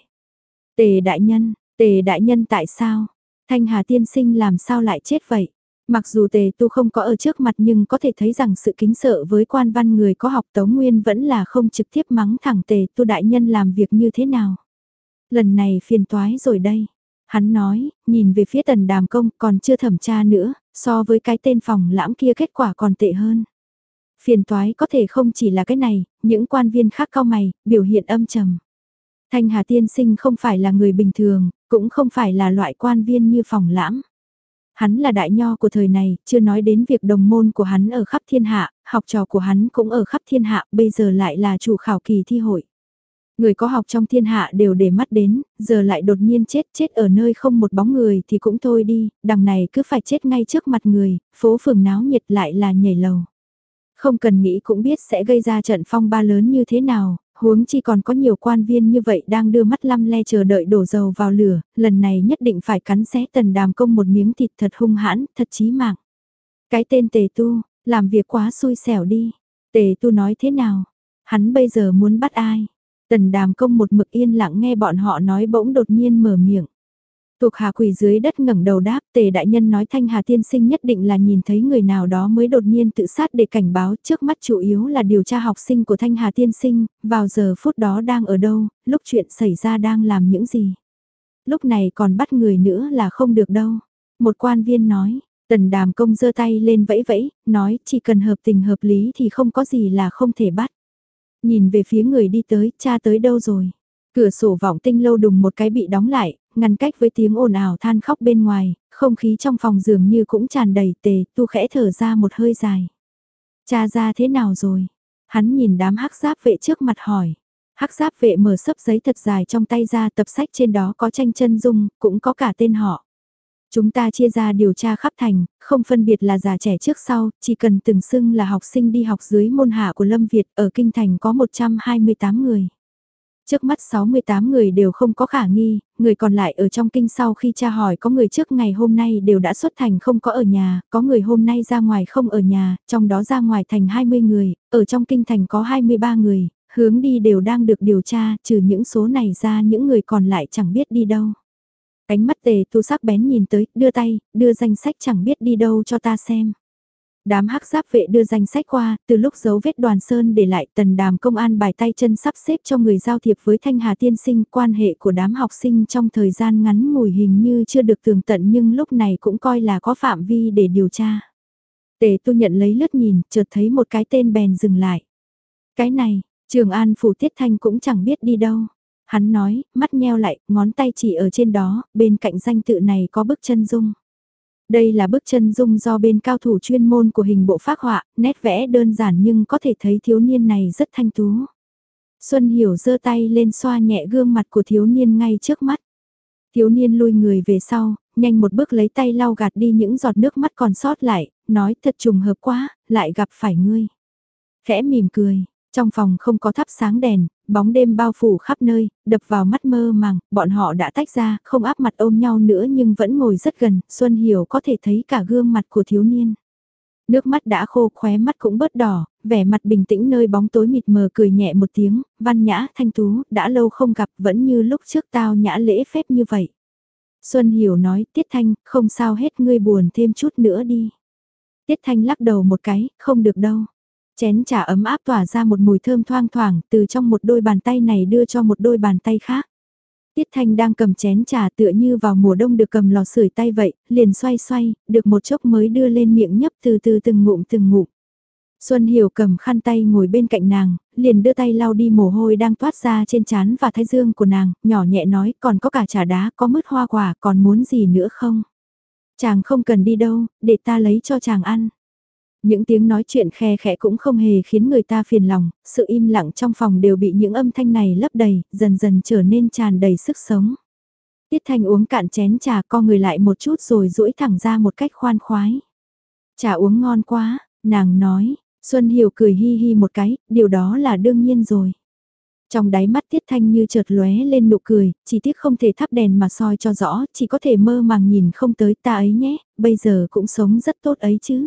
Tề đại nhân, Tề đại nhân tại sao? Thanh Hà Tiên Sinh làm sao lại chết vậy? Mặc dù Tề Tu không có ở trước mặt nhưng có thể thấy rằng sự kính sợ với quan văn người có học Tống Nguyên vẫn là không trực tiếp mắng thẳng Tề Tu đại nhân làm việc như thế nào. Lần này phiền toái rồi đây. Hắn nói, nhìn về phía Tần Đàm Công còn chưa thẩm tra nữa, so với cái tên phòng lãm kia kết quả còn tệ hơn. Phiền toái có thể không chỉ là cái này, những quan viên khác cau mày, biểu hiện âm trầm. Thanh Hà Tiên Sinh không phải là người bình thường, cũng không phải là loại quan viên như phòng lãm. Hắn là đại nho của thời này, chưa nói đến việc đồng môn của hắn ở khắp thiên hạ, học trò của hắn cũng ở khắp thiên hạ, bây giờ lại là chủ khảo kỳ thi hội. Người có học trong thiên hạ đều để mắt đến, giờ lại đột nhiên chết, chết ở nơi không một bóng người thì cũng thôi đi, đằng này cứ phải chết ngay trước mặt người, phố phường náo nhiệt lại là nhảy lầu. Không cần nghĩ cũng biết sẽ gây ra trận phong ba lớn như thế nào, huống chi còn có nhiều quan viên như vậy đang đưa mắt lăm le chờ đợi đổ dầu vào lửa, lần này nhất định phải cắn xé Tần Đàm Công một miếng thịt thật hung hãn, thật chí mạng. Cái tên Tề Tu, làm việc quá xui xẻo đi. Tề Tu nói thế nào? Hắn bây giờ muốn bắt ai? Tần Đàm Công một mực yên lặng nghe bọn họ nói bỗng đột nhiên mở miệng. Thuộc hạ quỳ dưới đất ngẩng đầu đáp, Tề đại nhân nói Thanh Hà Tiên Sinh nhất định là nhìn thấy người nào đó mới đột nhiên tự sát để cảnh báo, trước mắt chủ yếu là điều tra học sinh của Thanh Hà Tiên Sinh, vào giờ phút đó đang ở đâu, lúc chuyện xảy ra đang làm những gì. Lúc này còn bắt người nữa là không được đâu. Một quan viên nói, Tần Đàm Công giơ tay lên vẫy vẫy, nói chỉ cần hợp tình hợp lý thì không có gì là không thể bắt. Nhìn về phía người đi tới, cha tới đâu rồi? Cửa sổ Vọng Tinh lâu đùng một cái bị đóng lại, ngăn cách với tiếng ồn ào than khóc bên ngoài, không khí trong phòng dường như cũng tràn đầy. Tề Tu khẽ thở ra một hơi dài. Cha ra thế nào rồi? Hắn nhìn đám hắc giáp vệ trước mặt hỏi. Hắc giáp vệ mở sấp giấy thật dài trong tay ra, tập sách trên đó có tranh chân dung, cũng có cả tên họ. Chúng ta chia ra điều tra khắp thành, không phân biệt là già trẻ trước sau, chỉ cần từng xưng là học sinh đi học dưới môn hạ của Lâm Việt, ở kinh thành có một trăm hai mươi tám người. Trước mắt sáu mươi tám người đều không có khả nghi, người còn lại ở trong kinh sau khi tra hỏi có người trước ngày hôm nay đều đã xuất thành không có ở nhà, có người hôm nay ra ngoài không ở nhà, trong đó ra ngoài thành hai mươi người, ở trong kinh thành có hai mươi ba người, hướng đi đều đang được điều tra, trừ những số này ra những người còn lại chẳng biết đi đâu. Ánh mắt Tề Tu sắc bén nhìn tới, đưa tay, đưa danh sách chẳng biết đi đâu cho ta xem. Đám hắc giáp vệ đưa danh sách qua, từ lúc dấu vết đoàn sơn để lại tần đàm công an bài tay chân sắp xếp cho người giao thiệp với Thanh Hà tiên sinh. Quan hệ của đám học sinh trong thời gian ngắn ngủi hình như chưa được tường tận nhưng lúc này cũng coi là có phạm vi để điều tra. Tề Tu nhận lấy lướt nhìn, chợt thấy một cái tên bèn dừng lại. Cái này, Trường An phủ Tiết Thanh cũng chẳng biết đi đâu. Hắn nói, mắt nheo lại, ngón tay chỉ ở trên đó, bên cạnh danh tự này có bức chân dung. Đây là bức chân dung do bên cao thủ chuyên môn của hình bộ phác họa, nét vẽ đơn giản nhưng có thể thấy thiếu niên này rất thanh tú. Xuân Hiểu giơ tay lên xoa nhẹ gương mặt của thiếu niên ngay trước mắt. Thiếu niên lui người về sau, nhanh một bước lấy tay lau gạt đi những giọt nước mắt còn sót lại, nói thật trùng hợp quá, lại gặp phải ngươi. Khẽ mỉm cười, trong phòng không có thắp sáng đèn, bóng đêm bao phủ khắp nơi, đập vào mắt mơ màng, bọn họ đã tách ra, không áp mặt ôm nhau nữa nhưng vẫn ngồi rất gần, Xuân Hiểu có thể thấy cả gương mặt của thiếu niên. Nước mắt đã khô, khóe mắt cũng bớt đỏ, vẻ mặt bình tĩnh nơi bóng tối mịt mờ cười nhẹ một tiếng, văn nhã, thanh tú, đã lâu không gặp vẫn như lúc trước tao nhã lễ phép như vậy. Xuân Hiểu nói, Tiết Thanh, không sao hết ngươi buồn thêm chút nữa đi. Tiết Thanh lắc đầu một cái, không được đâu. Chén trà ấm áp tỏa ra một mùi thơm thoang thoảng từ trong một đôi bàn tay này đưa cho một đôi bàn tay khác. Tiết Thanh đang cầm chén trà tựa như vào mùa đông được cầm lò sưởi tay vậy, liền xoay xoay, được một chốc mới đưa lên miệng nhấp từ từ từng ngụm từng ngụm. Xuân Hiểu cầm khăn tay ngồi bên cạnh nàng, liền đưa tay lau đi mồ hôi đang toát ra trên trán và thái dương của nàng, nhỏ nhẹ nói còn có cả trà đá, có mứt hoa quả, còn muốn gì nữa không? Chàng không cần đi đâu, để ta lấy cho chàng ăn. Những tiếng nói chuyện khe khẽ cũng không hề khiến người ta phiền lòng, sự im lặng trong phòng đều bị những âm thanh này lấp đầy, dần dần trở nên tràn đầy sức sống. Tiết Thanh uống cạn chén trà co người lại một chút rồi duỗi thẳng ra một cách khoan khoái. Trà uống ngon quá, nàng nói, Xuân Hiểu cười hi hi một cái, điều đó là đương nhiên rồi. Trong đáy mắt Tiết Thanh như chợt lóe lên nụ cười, chỉ tiếc không thể thắp đèn mà soi cho rõ, chỉ có thể mơ màng nhìn không tới ta ấy nhé, bây giờ cũng sống rất tốt ấy chứ.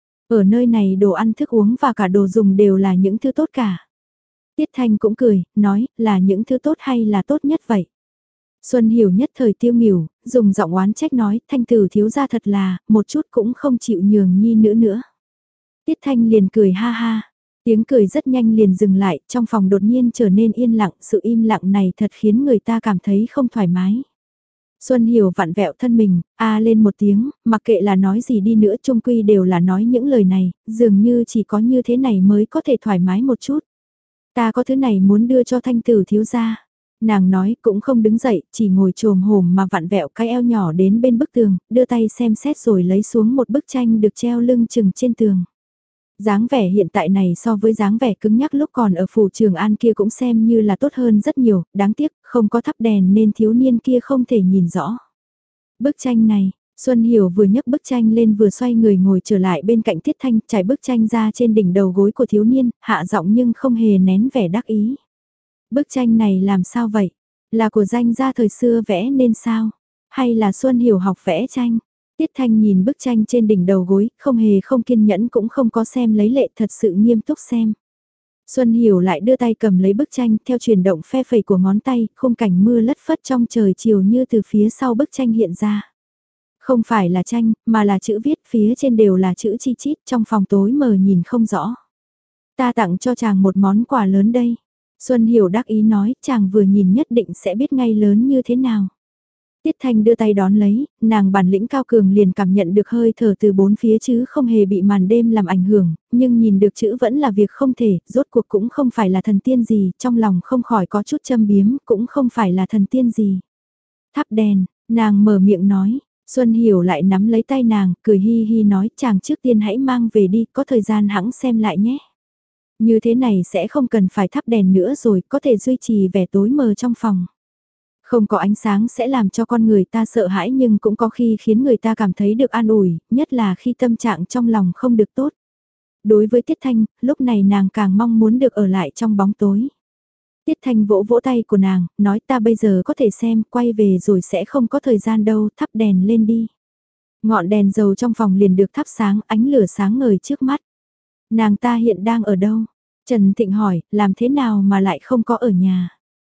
Ở nơi này đồ ăn thức uống và cả đồ dùng đều là những thứ tốt cả. Tiết Thanh cũng cười, nói là những thứ tốt hay là tốt nhất vậy. Xuân Hiểu nhất thời tiêu nghỉu, dùng giọng oán trách nói Thanh tử thiếu gia thật là, một chút cũng không chịu nhường nhi nữa nữa. Tiết Thanh liền cười ha ha, tiếng cười rất nhanh liền dừng lại, trong phòng đột nhiên trở nên yên lặng, sự im lặng này thật khiến người ta cảm thấy không thoải mái. Xuân Hiểu vặn vẹo thân mình, a lên một tiếng, mặc kệ là nói gì đi nữa chung quy đều là nói những lời này, dường như chỉ có như thế này mới có thể thoải mái một chút. Ta có thứ này muốn đưa cho Thanh tử thiếu gia. Nàng nói cũng không đứng dậy, chỉ ngồi trồm hổm mà vặn vẹo cái eo nhỏ đến bên bức tường, đưa tay xem xét rồi lấy xuống một bức tranh được treo lưng chừng trên tường. Dáng vẻ hiện tại này so với dáng vẻ cứng nhắc lúc còn ở phủ Trường An kia cũng xem như là tốt hơn rất nhiều, đáng tiếc không có thắp đèn nên thiếu niên kia không thể nhìn rõ. Bức tranh này, Xuân Hiểu vừa nhấc bức tranh lên vừa xoay người ngồi trở lại bên cạnh Tiết Thanh, trải bức tranh ra trên đỉnh đầu gối của thiếu niên, hạ giọng nhưng không hề nén vẻ đắc ý. Bức tranh này làm sao vậy? Là của danh gia thời xưa vẽ nên sao? Hay là Xuân Hiểu học vẽ tranh? Tiết Thanh nhìn bức tranh trên đỉnh đầu gối, không hề không kiên nhẫn cũng không có xem lấy lệ, thật sự nghiêm túc xem. Xuân Hiểu lại đưa tay cầm lấy bức tranh, theo chuyển động phe phẩy của ngón tay, khung cảnh mưa lất phất trong trời chiều như từ phía sau bức tranh hiện ra. Không phải là tranh, mà là chữ viết, phía trên đều là chữ chi chít, trong phòng tối mờ nhìn không rõ. Ta tặng cho chàng một món quà lớn đây. Xuân Hiểu đắc ý nói, chàng vừa nhìn nhất định sẽ biết ngay lớn như thế nào. Tiết Thanh đưa tay đón lấy, nàng bản lĩnh cao cường liền cảm nhận được hơi thở từ bốn phía chứ không hề bị màn đêm làm ảnh hưởng, nhưng nhìn được chữ vẫn là việc không thể, rốt cuộc cũng không phải là thần tiên gì, trong lòng không khỏi có chút châm biếm, cũng không phải là thần tiên gì. Thắp đèn, nàng mở miệng nói, Xuân Hiểu lại nắm lấy tay nàng, cười hi hi nói chàng trước tiên hãy mang về đi, có thời gian hãng xem lại nhé. Như thế này sẽ không cần phải thắp đèn nữa rồi, có thể duy trì vẻ tối mờ trong phòng. Không có ánh sáng sẽ làm cho con người ta sợ hãi nhưng cũng có khi khiến người ta cảm thấy được an ủi, nhất là khi tâm trạng trong lòng không được tốt. Đối với Tiết Thanh, lúc này nàng càng mong muốn được ở lại trong bóng tối. Tiết Thanh vỗ vỗ tay của nàng, nói ta bây giờ có thể xem, quay về rồi sẽ không có thời gian đâu, thắp đèn lên đi. Ngọn đèn dầu trong phòng liền được thắp sáng, ánh lửa sáng ngời trước mắt. Nàng ta hiện đang ở đâu? Trần Thịnh hỏi, làm thế nào mà lại không có ở nhà?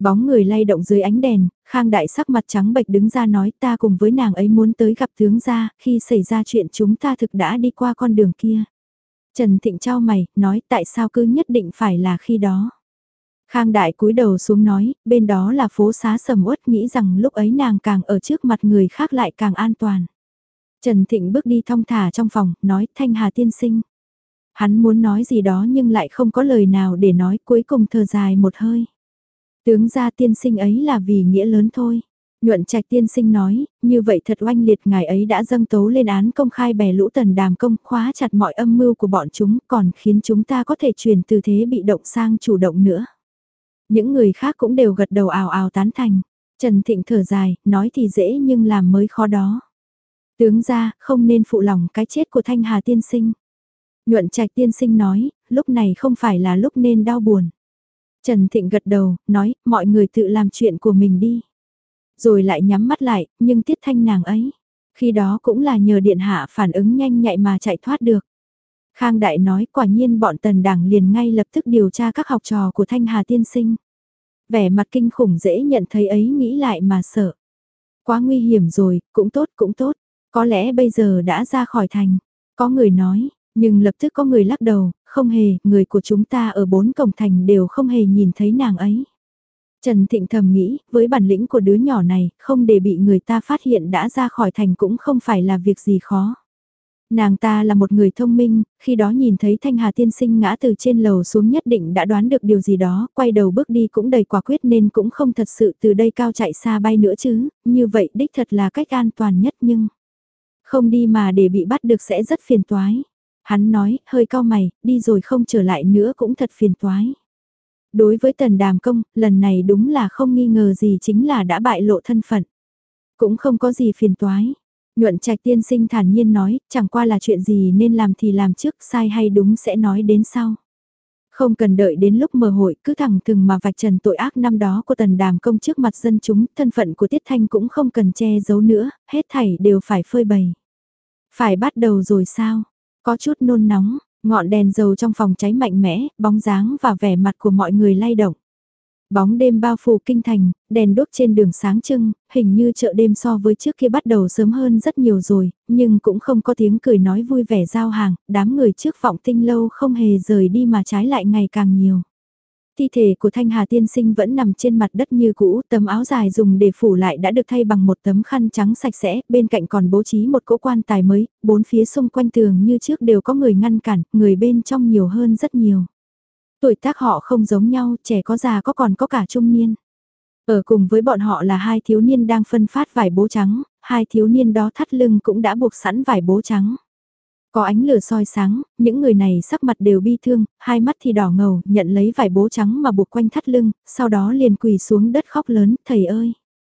Bóng người lay động dưới ánh đèn, Khang Đại sắc mặt trắng bệch đứng ra nói ta cùng với nàng ấy muốn tới gặp tướng gia, khi xảy ra chuyện chúng ta thực đã đi qua con đường kia. Trần Thịnh trao mày, nói tại sao cứ nhất định phải là khi đó. Khang Đại cúi đầu xuống nói, bên đó là phố xá sầm uất, nghĩ rằng lúc ấy nàng càng ở trước mặt người khác lại càng an toàn. Trần Thịnh bước đi thong thả trong phòng, nói Thanh Hà tiên sinh. Hắn muốn nói gì đó nhưng lại không có lời nào để nói, cuối cùng thở dài một hơi. Tướng gia tiên sinh ấy là vì nghĩa lớn thôi. Nhuận Trạch tiên sinh nói, như vậy thật oanh liệt, ngài ấy đã dâng tấu lên án công khai bè lũ Tần Đàm Công, khóa chặt mọi âm mưu của bọn chúng, còn khiến chúng ta có thể chuyển từ thế bị động sang chủ động nữa. Những người khác cũng đều gật đầu ào ào tán thành. Trần Thịnh thở dài, nói thì dễ nhưng làm mới khó đó. Tướng gia, không nên phụ lòng cái chết của Thanh Hà tiên sinh. Nhuận Trạch tiên sinh nói, lúc này không phải là lúc nên đau buồn. Trần Thịnh gật đầu, nói, mọi người tự làm chuyện của mình đi. Rồi lại nhắm mắt lại, nhưng Tiết Thanh nàng ấy. Khi đó cũng là nhờ điện hạ phản ứng nhanh nhạy mà chạy thoát được. Khang Đại nói, quả nhiên bọn Tần Đảng liền ngay lập tức điều tra các học trò của Thanh Hà tiên sinh. Vẻ mặt kinh khủng dễ nhận thấy ấy, nghĩ lại mà sợ. Quá nguy hiểm rồi, cũng tốt cũng tốt. Có lẽ bây giờ đã ra khỏi thành. Có người nói, nhưng lập tức có người lắc đầu, không hề, người của chúng ta ở bốn cổng thành đều không hề nhìn thấy nàng ấy. Trần Thịnh thầm nghĩ, với bản lĩnh của đứa nhỏ này, không để bị người ta phát hiện đã ra khỏi thành cũng không phải là việc gì khó. Nàng ta là một người thông minh, khi đó nhìn thấy Thanh Hà tiên sinh ngã từ trên lầu xuống nhất định đã đoán được điều gì đó, quay đầu bước đi cũng đầy quả quyết nên cũng không thật sự từ đây cao chạy xa bay nữa chứ, như vậy đích thật là cách an toàn nhất nhưng không đi mà để bị bắt được sẽ rất phiền toái. Hắn nói, hơi cau mày, đi rồi không trở lại nữa cũng thật phiền toái. Đối với Tần Đàm Công, lần này đúng là không nghi ngờ gì chính là đã bại lộ thân phận. Cũng không có gì phiền toái. Nhuận Trạch tiên sinh thản nhiên nói, chẳng qua là chuyện gì nên làm thì làm trước, sai hay đúng sẽ nói đến sau. Không cần đợi đến lúc mở hội, cứ thẳng thừng mà vạch trần tội ác năm đó của Tần Đàm Công trước mặt dân chúng, thân phận của Tiết Thanh cũng không cần che giấu nữa, hết thảy đều phải phơi bày. Phải bắt đầu rồi sao? Có chút nôn nóng, ngọn đèn dầu trong phòng cháy mạnh mẽ, bóng dáng và vẻ mặt của mọi người lay động. Bóng đêm bao phủ kinh thành, đèn đốt trên đường sáng trưng, hình như chợ đêm so với trước kia bắt đầu sớm hơn rất nhiều rồi, nhưng cũng không có tiếng cười nói vui vẻ giao hàng, đám người trước vọng tinh lâu không hề rời đi mà trái lại ngày càng nhiều. Thi thể của Thanh Hà tiên sinh vẫn nằm trên mặt đất như cũ, tấm áo dài dùng để phủ lại đã được thay bằng một tấm khăn trắng sạch sẽ, bên cạnh còn bố trí một cỗ quan tài mới, bốn phía xung quanh tường như trước đều có người ngăn cản, người bên trong nhiều hơn rất nhiều. Tuổi tác họ không giống nhau, trẻ có già có còn có cả trung niên. Ở cùng với bọn họ là hai thiếu niên đang phân phát vải bố trắng, hai thiếu niên đó thắt lưng cũng đã buộc sẵn vải bố trắng. Có ánh lửa soi sáng, những người này sắc mặt đều bi thương, hai mắt thì đỏ ngầu, nhận lấy vải bố trắng mà buộc quanh thắt lưng, sau đó liền quỳ xuống đất khóc lớn, thầy ơi.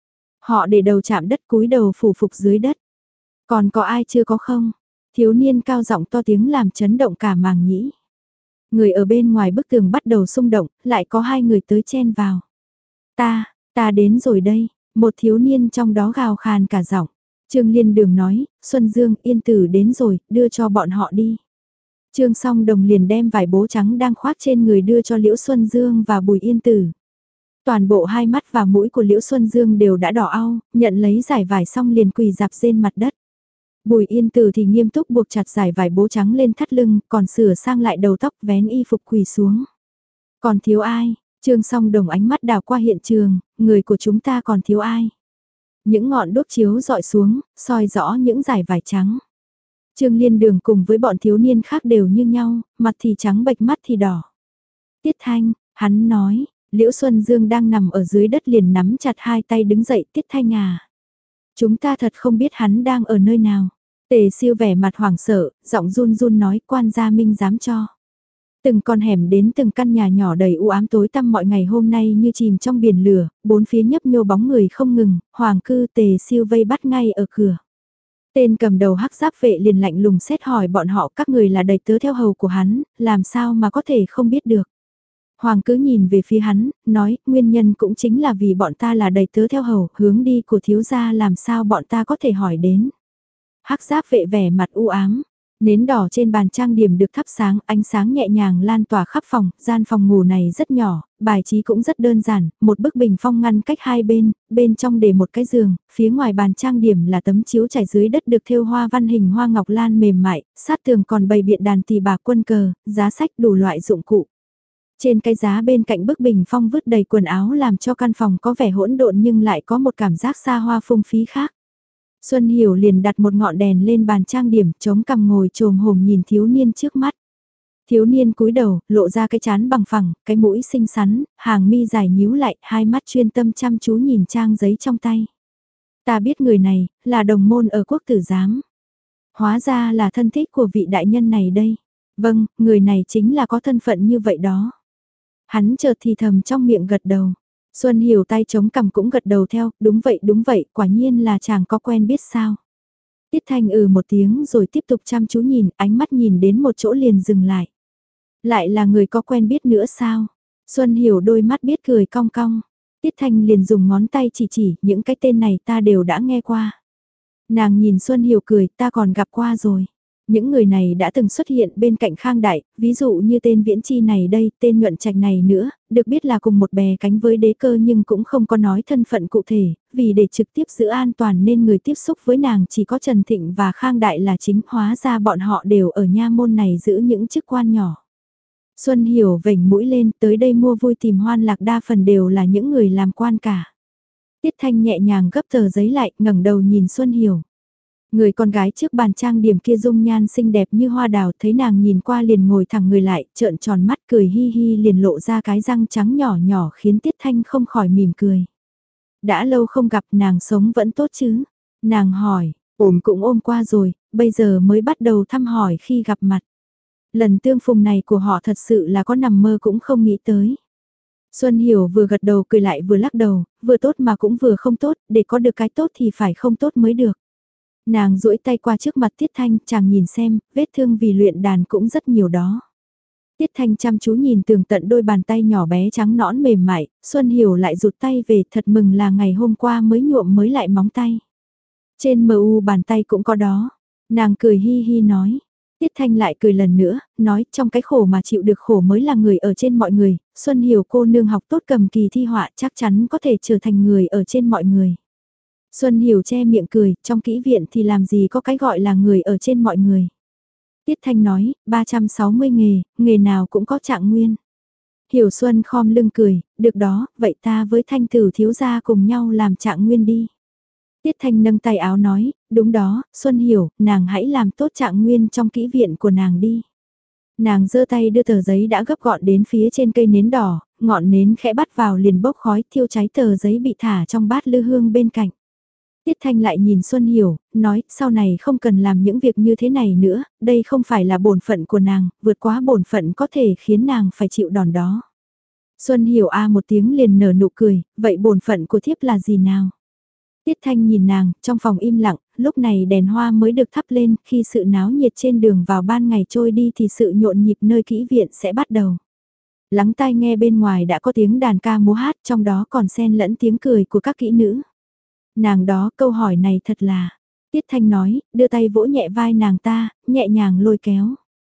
Họ để đầu chạm đất cúi đầu phủ phục dưới đất. Còn có ai chưa có không? Thiếu niên cao giọng to tiếng làm chấn động cả màng nhĩ. Người ở bên ngoài bức tường bắt đầu xung động, lại có hai người tới chen vào. Ta, ta đến rồi đây, một thiếu niên trong đó gào khàn cả giọng. Trương Liên Đường nói, Xuân Dương, Yên Tử đến rồi, đưa cho bọn họ đi. Trương Song Đồng liền đem vải bố trắng đang khoác trên người đưa cho Liễu Xuân Dương và Bùi Yên Tử. Toàn bộ hai mắt và mũi của Liễu Xuân Dương đều đã đỏ au, nhận lấy giải vải xong liền quỳ dạp trên mặt đất. Bùi Yên Tử thì nghiêm túc buộc chặt giải vải bố trắng lên thắt lưng, còn sửa sang lại đầu tóc vén y phục quỳ xuống. Còn thiếu ai? Trương Song Đồng ánh mắt đảo qua hiện trường, người của chúng ta còn thiếu ai? Những ngọn đốt chiếu dọi xuống, soi rõ những dải vải trắng. Trương Liên Đường cùng với bọn thiếu niên khác đều như nhau, mặt thì trắng bệch mắt thì đỏ. Tiết Thanh, hắn nói, Liễu Xuân Dương đang nằm ở dưới đất liền nắm chặt hai tay đứng dậy. Tiết Thanh à. Chúng ta thật không biết hắn đang ở nơi nào. Tề Siêu vẻ mặt hoảng sợ, giọng run run nói quan gia minh dám cho. Từng con hẻm đến từng căn nhà nhỏ đầy u ám tối tăm mọi ngày hôm nay như chìm trong biển lửa, bốn phía nhấp nhô bóng người không ngừng, Hoàng Cư Tề Siêu vây bắt ngay ở cửa. Tên cầm đầu hắc giáp vệ liền lạnh lùng xét hỏi bọn họ các người là đầy tớ theo hầu của hắn, làm sao mà có thể không biết được. Hoàng cứ nhìn về phía hắn, nói, nguyên nhân cũng chính là vì bọn ta là đầy tớ theo hầu, hướng đi của thiếu gia làm sao bọn ta có thể hỏi đến. Hắc giáp vệ vẻ mặt u ám, Nến đỏ trên bàn trang điểm được thắp sáng, ánh sáng nhẹ nhàng lan tỏa khắp phòng, gian phòng ngủ này rất nhỏ, bài trí cũng rất đơn giản, một bức bình phong ngăn cách hai bên, bên trong để một cái giường, phía ngoài bàn trang điểm là tấm chiếu trải dưới đất được thêu hoa văn hình hoa ngọc lan mềm mại, sát tường còn bày biện đàn tỳ bà quân cờ, giá sách đủ loại dụng cụ. Trên cái giá bên cạnh bức bình phong vứt đầy quần áo làm cho căn phòng có vẻ hỗn độn nhưng lại có một cảm giác xa hoa phung phí khác. Xuân Hiểu liền đặt một ngọn đèn lên bàn trang điểm, chống cằm ngồi trồm hổm nhìn thiếu niên trước mắt. Thiếu niên cúi đầu, lộ ra cái trán bằng phẳng, cái mũi xinh xắn, hàng mi dài nhíu lại, hai mắt chuyên tâm chăm chú nhìn trang giấy trong tay. Ta biết người này, là đồng môn ở quốc tử giám. Hóa ra là thân thích của vị đại nhân này đây. Vâng, người này chính là có thân phận như vậy đó. Hắn chợt thì thầm trong miệng gật đầu. Xuân Hiểu tay chống cằm cũng gật đầu theo, đúng vậy đúng vậy, quả nhiên là chàng có quen biết sao. Tiết Thanh ừ một tiếng rồi tiếp tục chăm chú nhìn, ánh mắt nhìn đến một chỗ liền dừng lại. Lại là người có quen biết nữa sao? Xuân Hiểu đôi mắt biết cười cong cong. Tiết Thanh liền dùng ngón tay chỉ chỉ, những cái tên này ta đều đã nghe qua. Nàng nhìn Xuân Hiểu cười, ta còn gặp qua rồi. Những người này đã từng xuất hiện bên cạnh Khang Đại, ví dụ như tên Viễn Chi này đây, tên Nhuận Trạch này nữa, được biết là cùng một bè cánh với đế cơ nhưng cũng không có nói thân phận cụ thể, vì để trực tiếp giữ an toàn nên người tiếp xúc với nàng chỉ có Trần Thịnh và Khang Đại là chính, hóa ra bọn họ đều ở nha môn này giữ những chức quan nhỏ. Xuân Hiểu vểnh mũi lên, tới đây mua vui tìm hoan lạc đa phần đều là những người làm quan cả. Tiết Thanh nhẹ nhàng gấp tờ giấy lại, ngẩng đầu nhìn Xuân Hiểu. Người con gái trước bàn trang điểm kia dung nhan xinh đẹp như hoa đào, thấy nàng nhìn qua liền ngồi thẳng người lại, trợn tròn mắt cười hi hi liền lộ ra cái răng trắng nhỏ nhỏ khiến Tiết Thanh không khỏi mỉm cười. Đã lâu không gặp, nàng sống vẫn tốt chứ? Nàng hỏi, ổn cũng ôm qua rồi, bây giờ mới bắt đầu thăm hỏi khi gặp mặt. Lần tương phùng này của họ thật sự là có nằm mơ cũng không nghĩ tới. Xuân Hiểu vừa gật đầu cười lại vừa lắc đầu, vừa tốt mà cũng vừa không tốt, để có được cái tốt thì phải không tốt mới được. Nàng duỗi tay qua trước mặt Tiết Thanh, chàng nhìn xem, vết thương vì luyện đàn cũng rất nhiều đó. Tiết Thanh chăm chú nhìn tường tận đôi bàn tay nhỏ bé trắng nõn mềm mại, Xuân Hiểu lại rụt tay về, thật mừng là ngày hôm qua mới nhuộm mới lại móng tay. Trên mờ u bàn tay cũng có đó. Nàng cười hi hi nói. Tiết Thanh lại cười lần nữa, nói trong cái khổ mà chịu được khổ mới là người ở trên mọi người, Xuân Hiểu cô nương học tốt cầm kỳ thi họa chắc chắn có thể trở thành người ở trên mọi người. Xuân Hiểu che miệng cười, trong kỹ viện thì làm gì có cái gọi là người ở trên mọi người. Tiết Thanh nói, ba trăm sáu mươi nghề, nghề nào cũng có trạng nguyên. Hiểu Xuân khom lưng cười, được đó, vậy ta với Thanh tử thiếu gia cùng nhau làm trạng nguyên đi. Tiết Thanh nâng tay áo nói, đúng đó, Xuân Hiểu, nàng hãy làm tốt trạng nguyên trong kỹ viện của nàng đi. Nàng giơ tay đưa tờ giấy đã gấp gọn đến phía trên cây nến đỏ, ngọn nến khẽ bắt vào liền bốc khói, thiêu cháy tờ giấy bị thả trong bát lư hương bên cạnh. Tiết Thanh lại nhìn Xuân Hiểu, nói, sau này không cần làm những việc như thế này nữa, đây không phải là bổn phận của nàng, vượt quá bổn phận có thể khiến nàng phải chịu đòn đó. Xuân Hiểu a một tiếng liền nở nụ cười, vậy bổn phận của thiếp là gì nào? Tiết Thanh nhìn nàng, trong phòng im lặng, lúc này đèn hoa mới được thắp lên, khi sự náo nhiệt trên đường vào ban ngày trôi đi thì sự nhộn nhịp nơi kỹ viện sẽ bắt đầu. Lắng tai nghe bên ngoài đã có tiếng đàn ca múa hát, trong đó còn xen lẫn tiếng cười của các kỹ nữ. Nàng đó, câu hỏi này thật là, Tiết Thanh nói, đưa tay vỗ nhẹ vai nàng ta, nhẹ nhàng lôi kéo.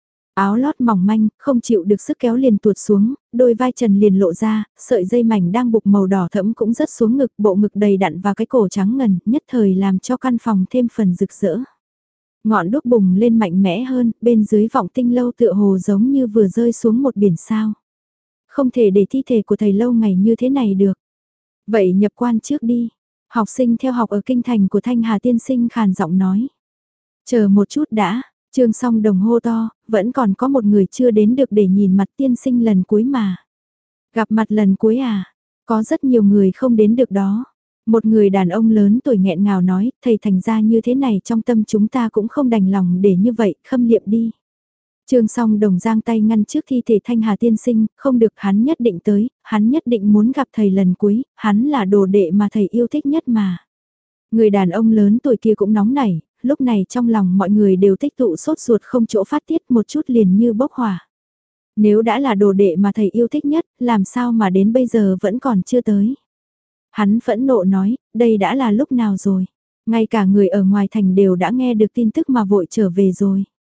Áo lót mỏng manh, không chịu được sức kéo liền tuột xuống, đôi vai trần liền lộ ra, sợi dây mảnh đang buộc màu đỏ thẫm cũng rớt xuống ngực, bộ ngực đầy đặn và cái cổ trắng ngần, nhất thời làm cho căn phòng thêm phần rực rỡ. Ngọn đuốc bùng lên mạnh mẽ hơn, bên dưới vọng tinh lâu tựa hồ giống như vừa rơi xuống một biển sao. Không thể để thi thể của thầy lâu ngày như thế này được. Vậy nhập quan trước đi. Học sinh theo học ở kinh thành của Thanh Hà tiên sinh khàn giọng nói. Chờ một chút đã, Trương Song Đồng hô to, vẫn còn có một người chưa đến được để nhìn mặt tiên sinh lần cuối mà. Gặp mặt lần cuối à? Có rất nhiều người không đến được đó. Một người đàn ông lớn tuổi nghẹn ngào nói, thầy thành ra như thế này trong tâm chúng ta cũng không đành lòng để như vậy, khâm liệm đi. Trương Song Đồng giang tay ngăn trước thi thể Thanh Hà tiên sinh, không được, hắn nhất định tới, hắn nhất định muốn gặp thầy lần cuối, hắn là đồ đệ mà thầy yêu thích nhất mà. Người đàn ông lớn tuổi kia cũng nóng nảy, lúc này trong lòng mọi người đều tích tụ sốt ruột không chỗ phát tiết, một chút liền như bốc hỏa. Nếu đã là đồ đệ mà thầy yêu thích nhất, làm sao mà đến bây giờ vẫn còn chưa tới. Hắn phẫn nộ nói, đây đã là lúc nào rồi, ngay cả người ở ngoài thành đều đã nghe được tin tức mà vội trở về rồi.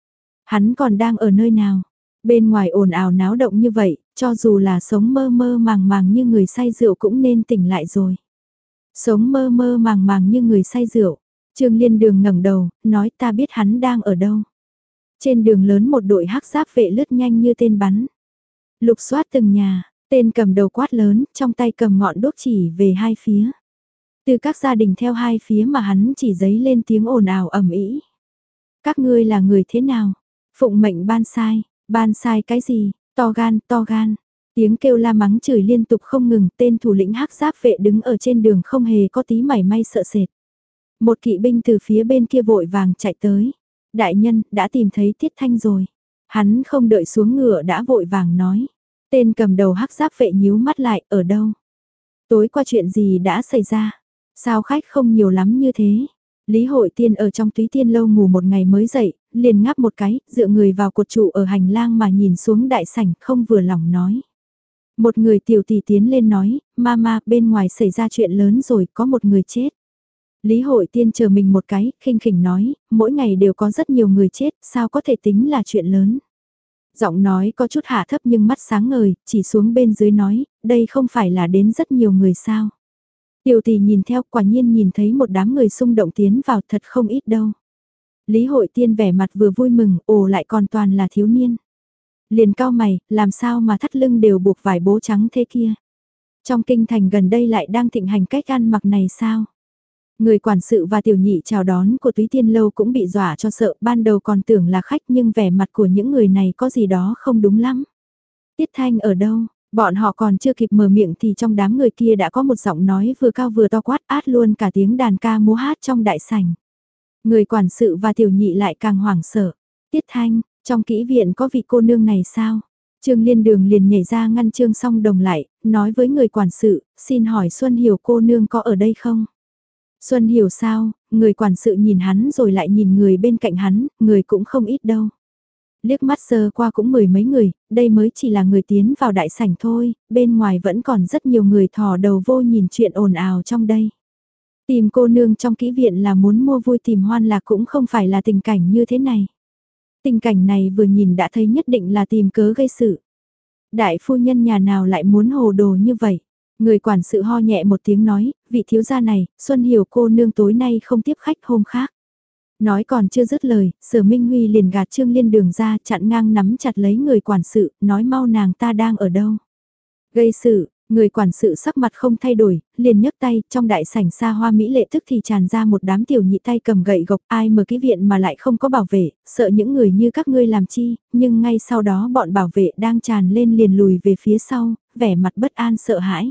Hắn còn đang ở nơi nào? Bên ngoài ồn ào náo động như vậy, cho dù là sống mơ mơ màng màng như người say rượu cũng nên tỉnh lại rồi. Sống mơ mơ màng màng như người say rượu. Trương Liên Đường ngẩng đầu, nói ta biết hắn đang ở đâu. Trên đường lớn một đội hắc giáp vệ lướt nhanh như tên bắn. Lục soát từng nhà, tên cầm đầu quát lớn, trong tay cầm ngọn đuốc chỉ về hai phía. Từ các gia đình theo hai phía mà hắn chỉ giấy lên tiếng ồn ào ầm ĩ. Các ngươi là người thế nào? Phụng mệnh ban sai, ban sai cái gì? To gan, to gan. Tiếng kêu la mắng chửi liên tục không ngừng, tên thủ lĩnh hắc giáp vệ đứng ở trên đường không hề có tí mảy may sợ sệt. Một kỵ binh từ phía bên kia vội vàng chạy tới. Đại nhân, đã tìm thấy Tiết Thanh rồi. Hắn không đợi xuống ngựa đã vội vàng nói. Tên cầm đầu hắc giáp vệ nhíu mắt lại, ở đâu? Tối qua chuyện gì đã xảy ra? Sao khách không nhiều lắm như thế? Lý Hội Tiên ở trong Túy Tiên lâu ngủ một ngày mới dậy, liền ngáp một cái, dựa người vào cột trụ ở hành lang mà nhìn xuống đại sảnh, không vừa lòng nói. Một người tiểu tỷ tiến lên nói, mama, bên ngoài xảy ra chuyện lớn rồi, có một người chết. Lý Hội Tiên chờ mình một cái, khinh khỉnh nói, mỗi ngày đều có rất nhiều người chết, sao có thể tính là chuyện lớn. Giọng nói có chút hạ thấp nhưng mắt sáng ngời, chỉ xuống bên dưới nói, đây không phải là đến rất nhiều người sao. Tiểu tỷ nhìn theo, quả nhiên nhìn thấy một đám người xung động tiến vào, thật không ít đâu. Lý Hội Tiên vẻ mặt vừa vui mừng, ồ lại còn toàn là thiếu niên. Liền cao mày, làm sao mà thắt lưng đều buộc vải bố trắng thế kia. Trong kinh thành gần đây lại đang thịnh hành cách ăn mặc này sao? Người quản sự và tiểu nhị chào đón của Túy Tiên lâu cũng bị dọa cho sợ, ban đầu còn tưởng là khách nhưng vẻ mặt của những người này có gì đó không đúng lắm. Tiết Thanh ở đâu? Bọn họ còn chưa kịp mở miệng thì trong đám người kia đã có một giọng nói vừa cao vừa to quát át luôn cả tiếng đàn ca múa hát trong đại sảnh. Người quản sự và tiểu nhị lại càng hoảng sợ. Tiết Thanh, trong kỹ viện có vị cô nương này sao? Trương Liên Đường liền nhảy ra ngăn Trương Song Đồng lại, nói với người quản sự, xin hỏi Xuân Hiểu cô nương có ở đây không? Xuân Hiểu sao? Người quản sự nhìn hắn rồi lại nhìn người bên cạnh hắn, người cũng không ít đâu. Liếc mắt sơ qua cũng mười mấy người, đây mới chỉ là người tiến vào đại sảnh thôi, bên ngoài vẫn còn rất nhiều người thò đầu vô nhìn chuyện ồn ào trong đây. Tìm cô nương trong kỹ viện là muốn mua vui tìm hoan lạc cũng không phải là tình cảnh như thế này. Tình cảnh này vừa nhìn đã thấy nhất định là tìm cớ gây sự. Đại phu nhân nhà nào lại muốn hồ đồ như vậy? Người quản sự ho nhẹ một tiếng nói, vị thiếu gia này, Xuân Hiểu cô nương tối nay không tiếp khách hôm khác. Nói còn chưa dứt lời, Sở Minh Huy liền gạt Trương Liên Đường ra chặn ngang nắm chặt lấy người quản sự, nói mau nàng ta đang ở đâu. Gây sự, người quản sự sắc mặt không thay đổi, liền nhấc tay, trong đại sảnh xa hoa mỹ lệ tức thì tràn ra một đám tiểu nhị tay cầm gậy gộc, ai mở cái viện mà lại không có bảo vệ, sợ những người như các ngươi làm chi, nhưng ngay sau đó bọn bảo vệ đang tràn lên liền lùi về phía sau, vẻ mặt bất an sợ hãi.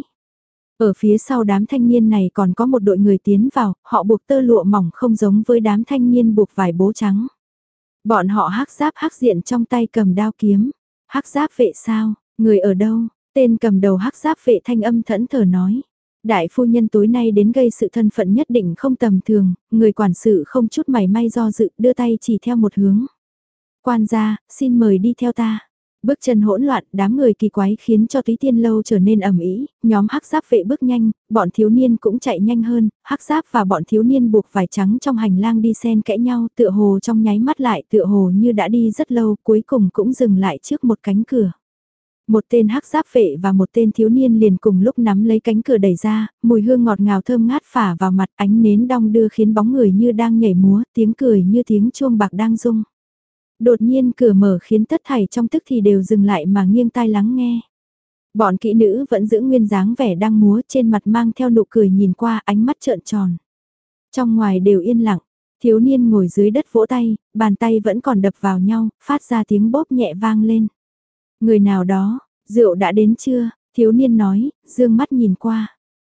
Ở phía sau đám thanh niên này còn có một đội người tiến vào, họ buộc tơ lụa mỏng không giống với đám thanh niên buộc vải bố trắng. Bọn họ hắc giáp hắc diện trong tay cầm đao kiếm. Hắc giáp vệ sao, người ở đâu? Tên cầm đầu hắc giáp vệ thanh âm thẫn thờ nói. Đại phu nhân tối nay đến gây sự thân phận nhất định không tầm thường, người quản sự không chút mảy may do dự đưa tay chỉ theo một hướng. Quan gia, xin mời đi theo ta. Bước chân hỗn loạn, đám người kỳ quái khiến cho Túy Tiên lâu trở nên ầm ĩ, nhóm hắc giáp vệ bước nhanh, bọn thiếu niên cũng chạy nhanh hơn, hắc giáp và bọn thiếu niên buộc vải trắng trong hành lang đi xen kẽ nhau, tựa hồ trong nháy mắt lại, tựa hồ như đã đi rất lâu, cuối cùng cũng dừng lại trước một cánh cửa. Một tên hắc giáp vệ và một tên thiếu niên liền cùng lúc nắm lấy cánh cửa đẩy ra, mùi hương ngọt ngào thơm ngát phả vào mặt, ánh nến đong đưa khiến bóng người như đang nhảy múa, tiếng cười như tiếng chuông bạc đang rung. Đột nhiên cửa mở khiến tất thảy trong tức thì đều dừng lại mà nghiêng tai lắng nghe. Bọn kỹ nữ vẫn giữ nguyên dáng vẻ đang múa, trên mặt mang theo nụ cười nhìn qua, ánh mắt trợn tròn. Trong ngoài đều yên lặng, thiếu niên ngồi dưới đất vỗ tay, bàn tay vẫn còn đập vào nhau, phát ra tiếng bóp nhẹ vang lên. Người nào đó, rượu đã đến chưa? Thiếu niên nói, dương mắt nhìn qua.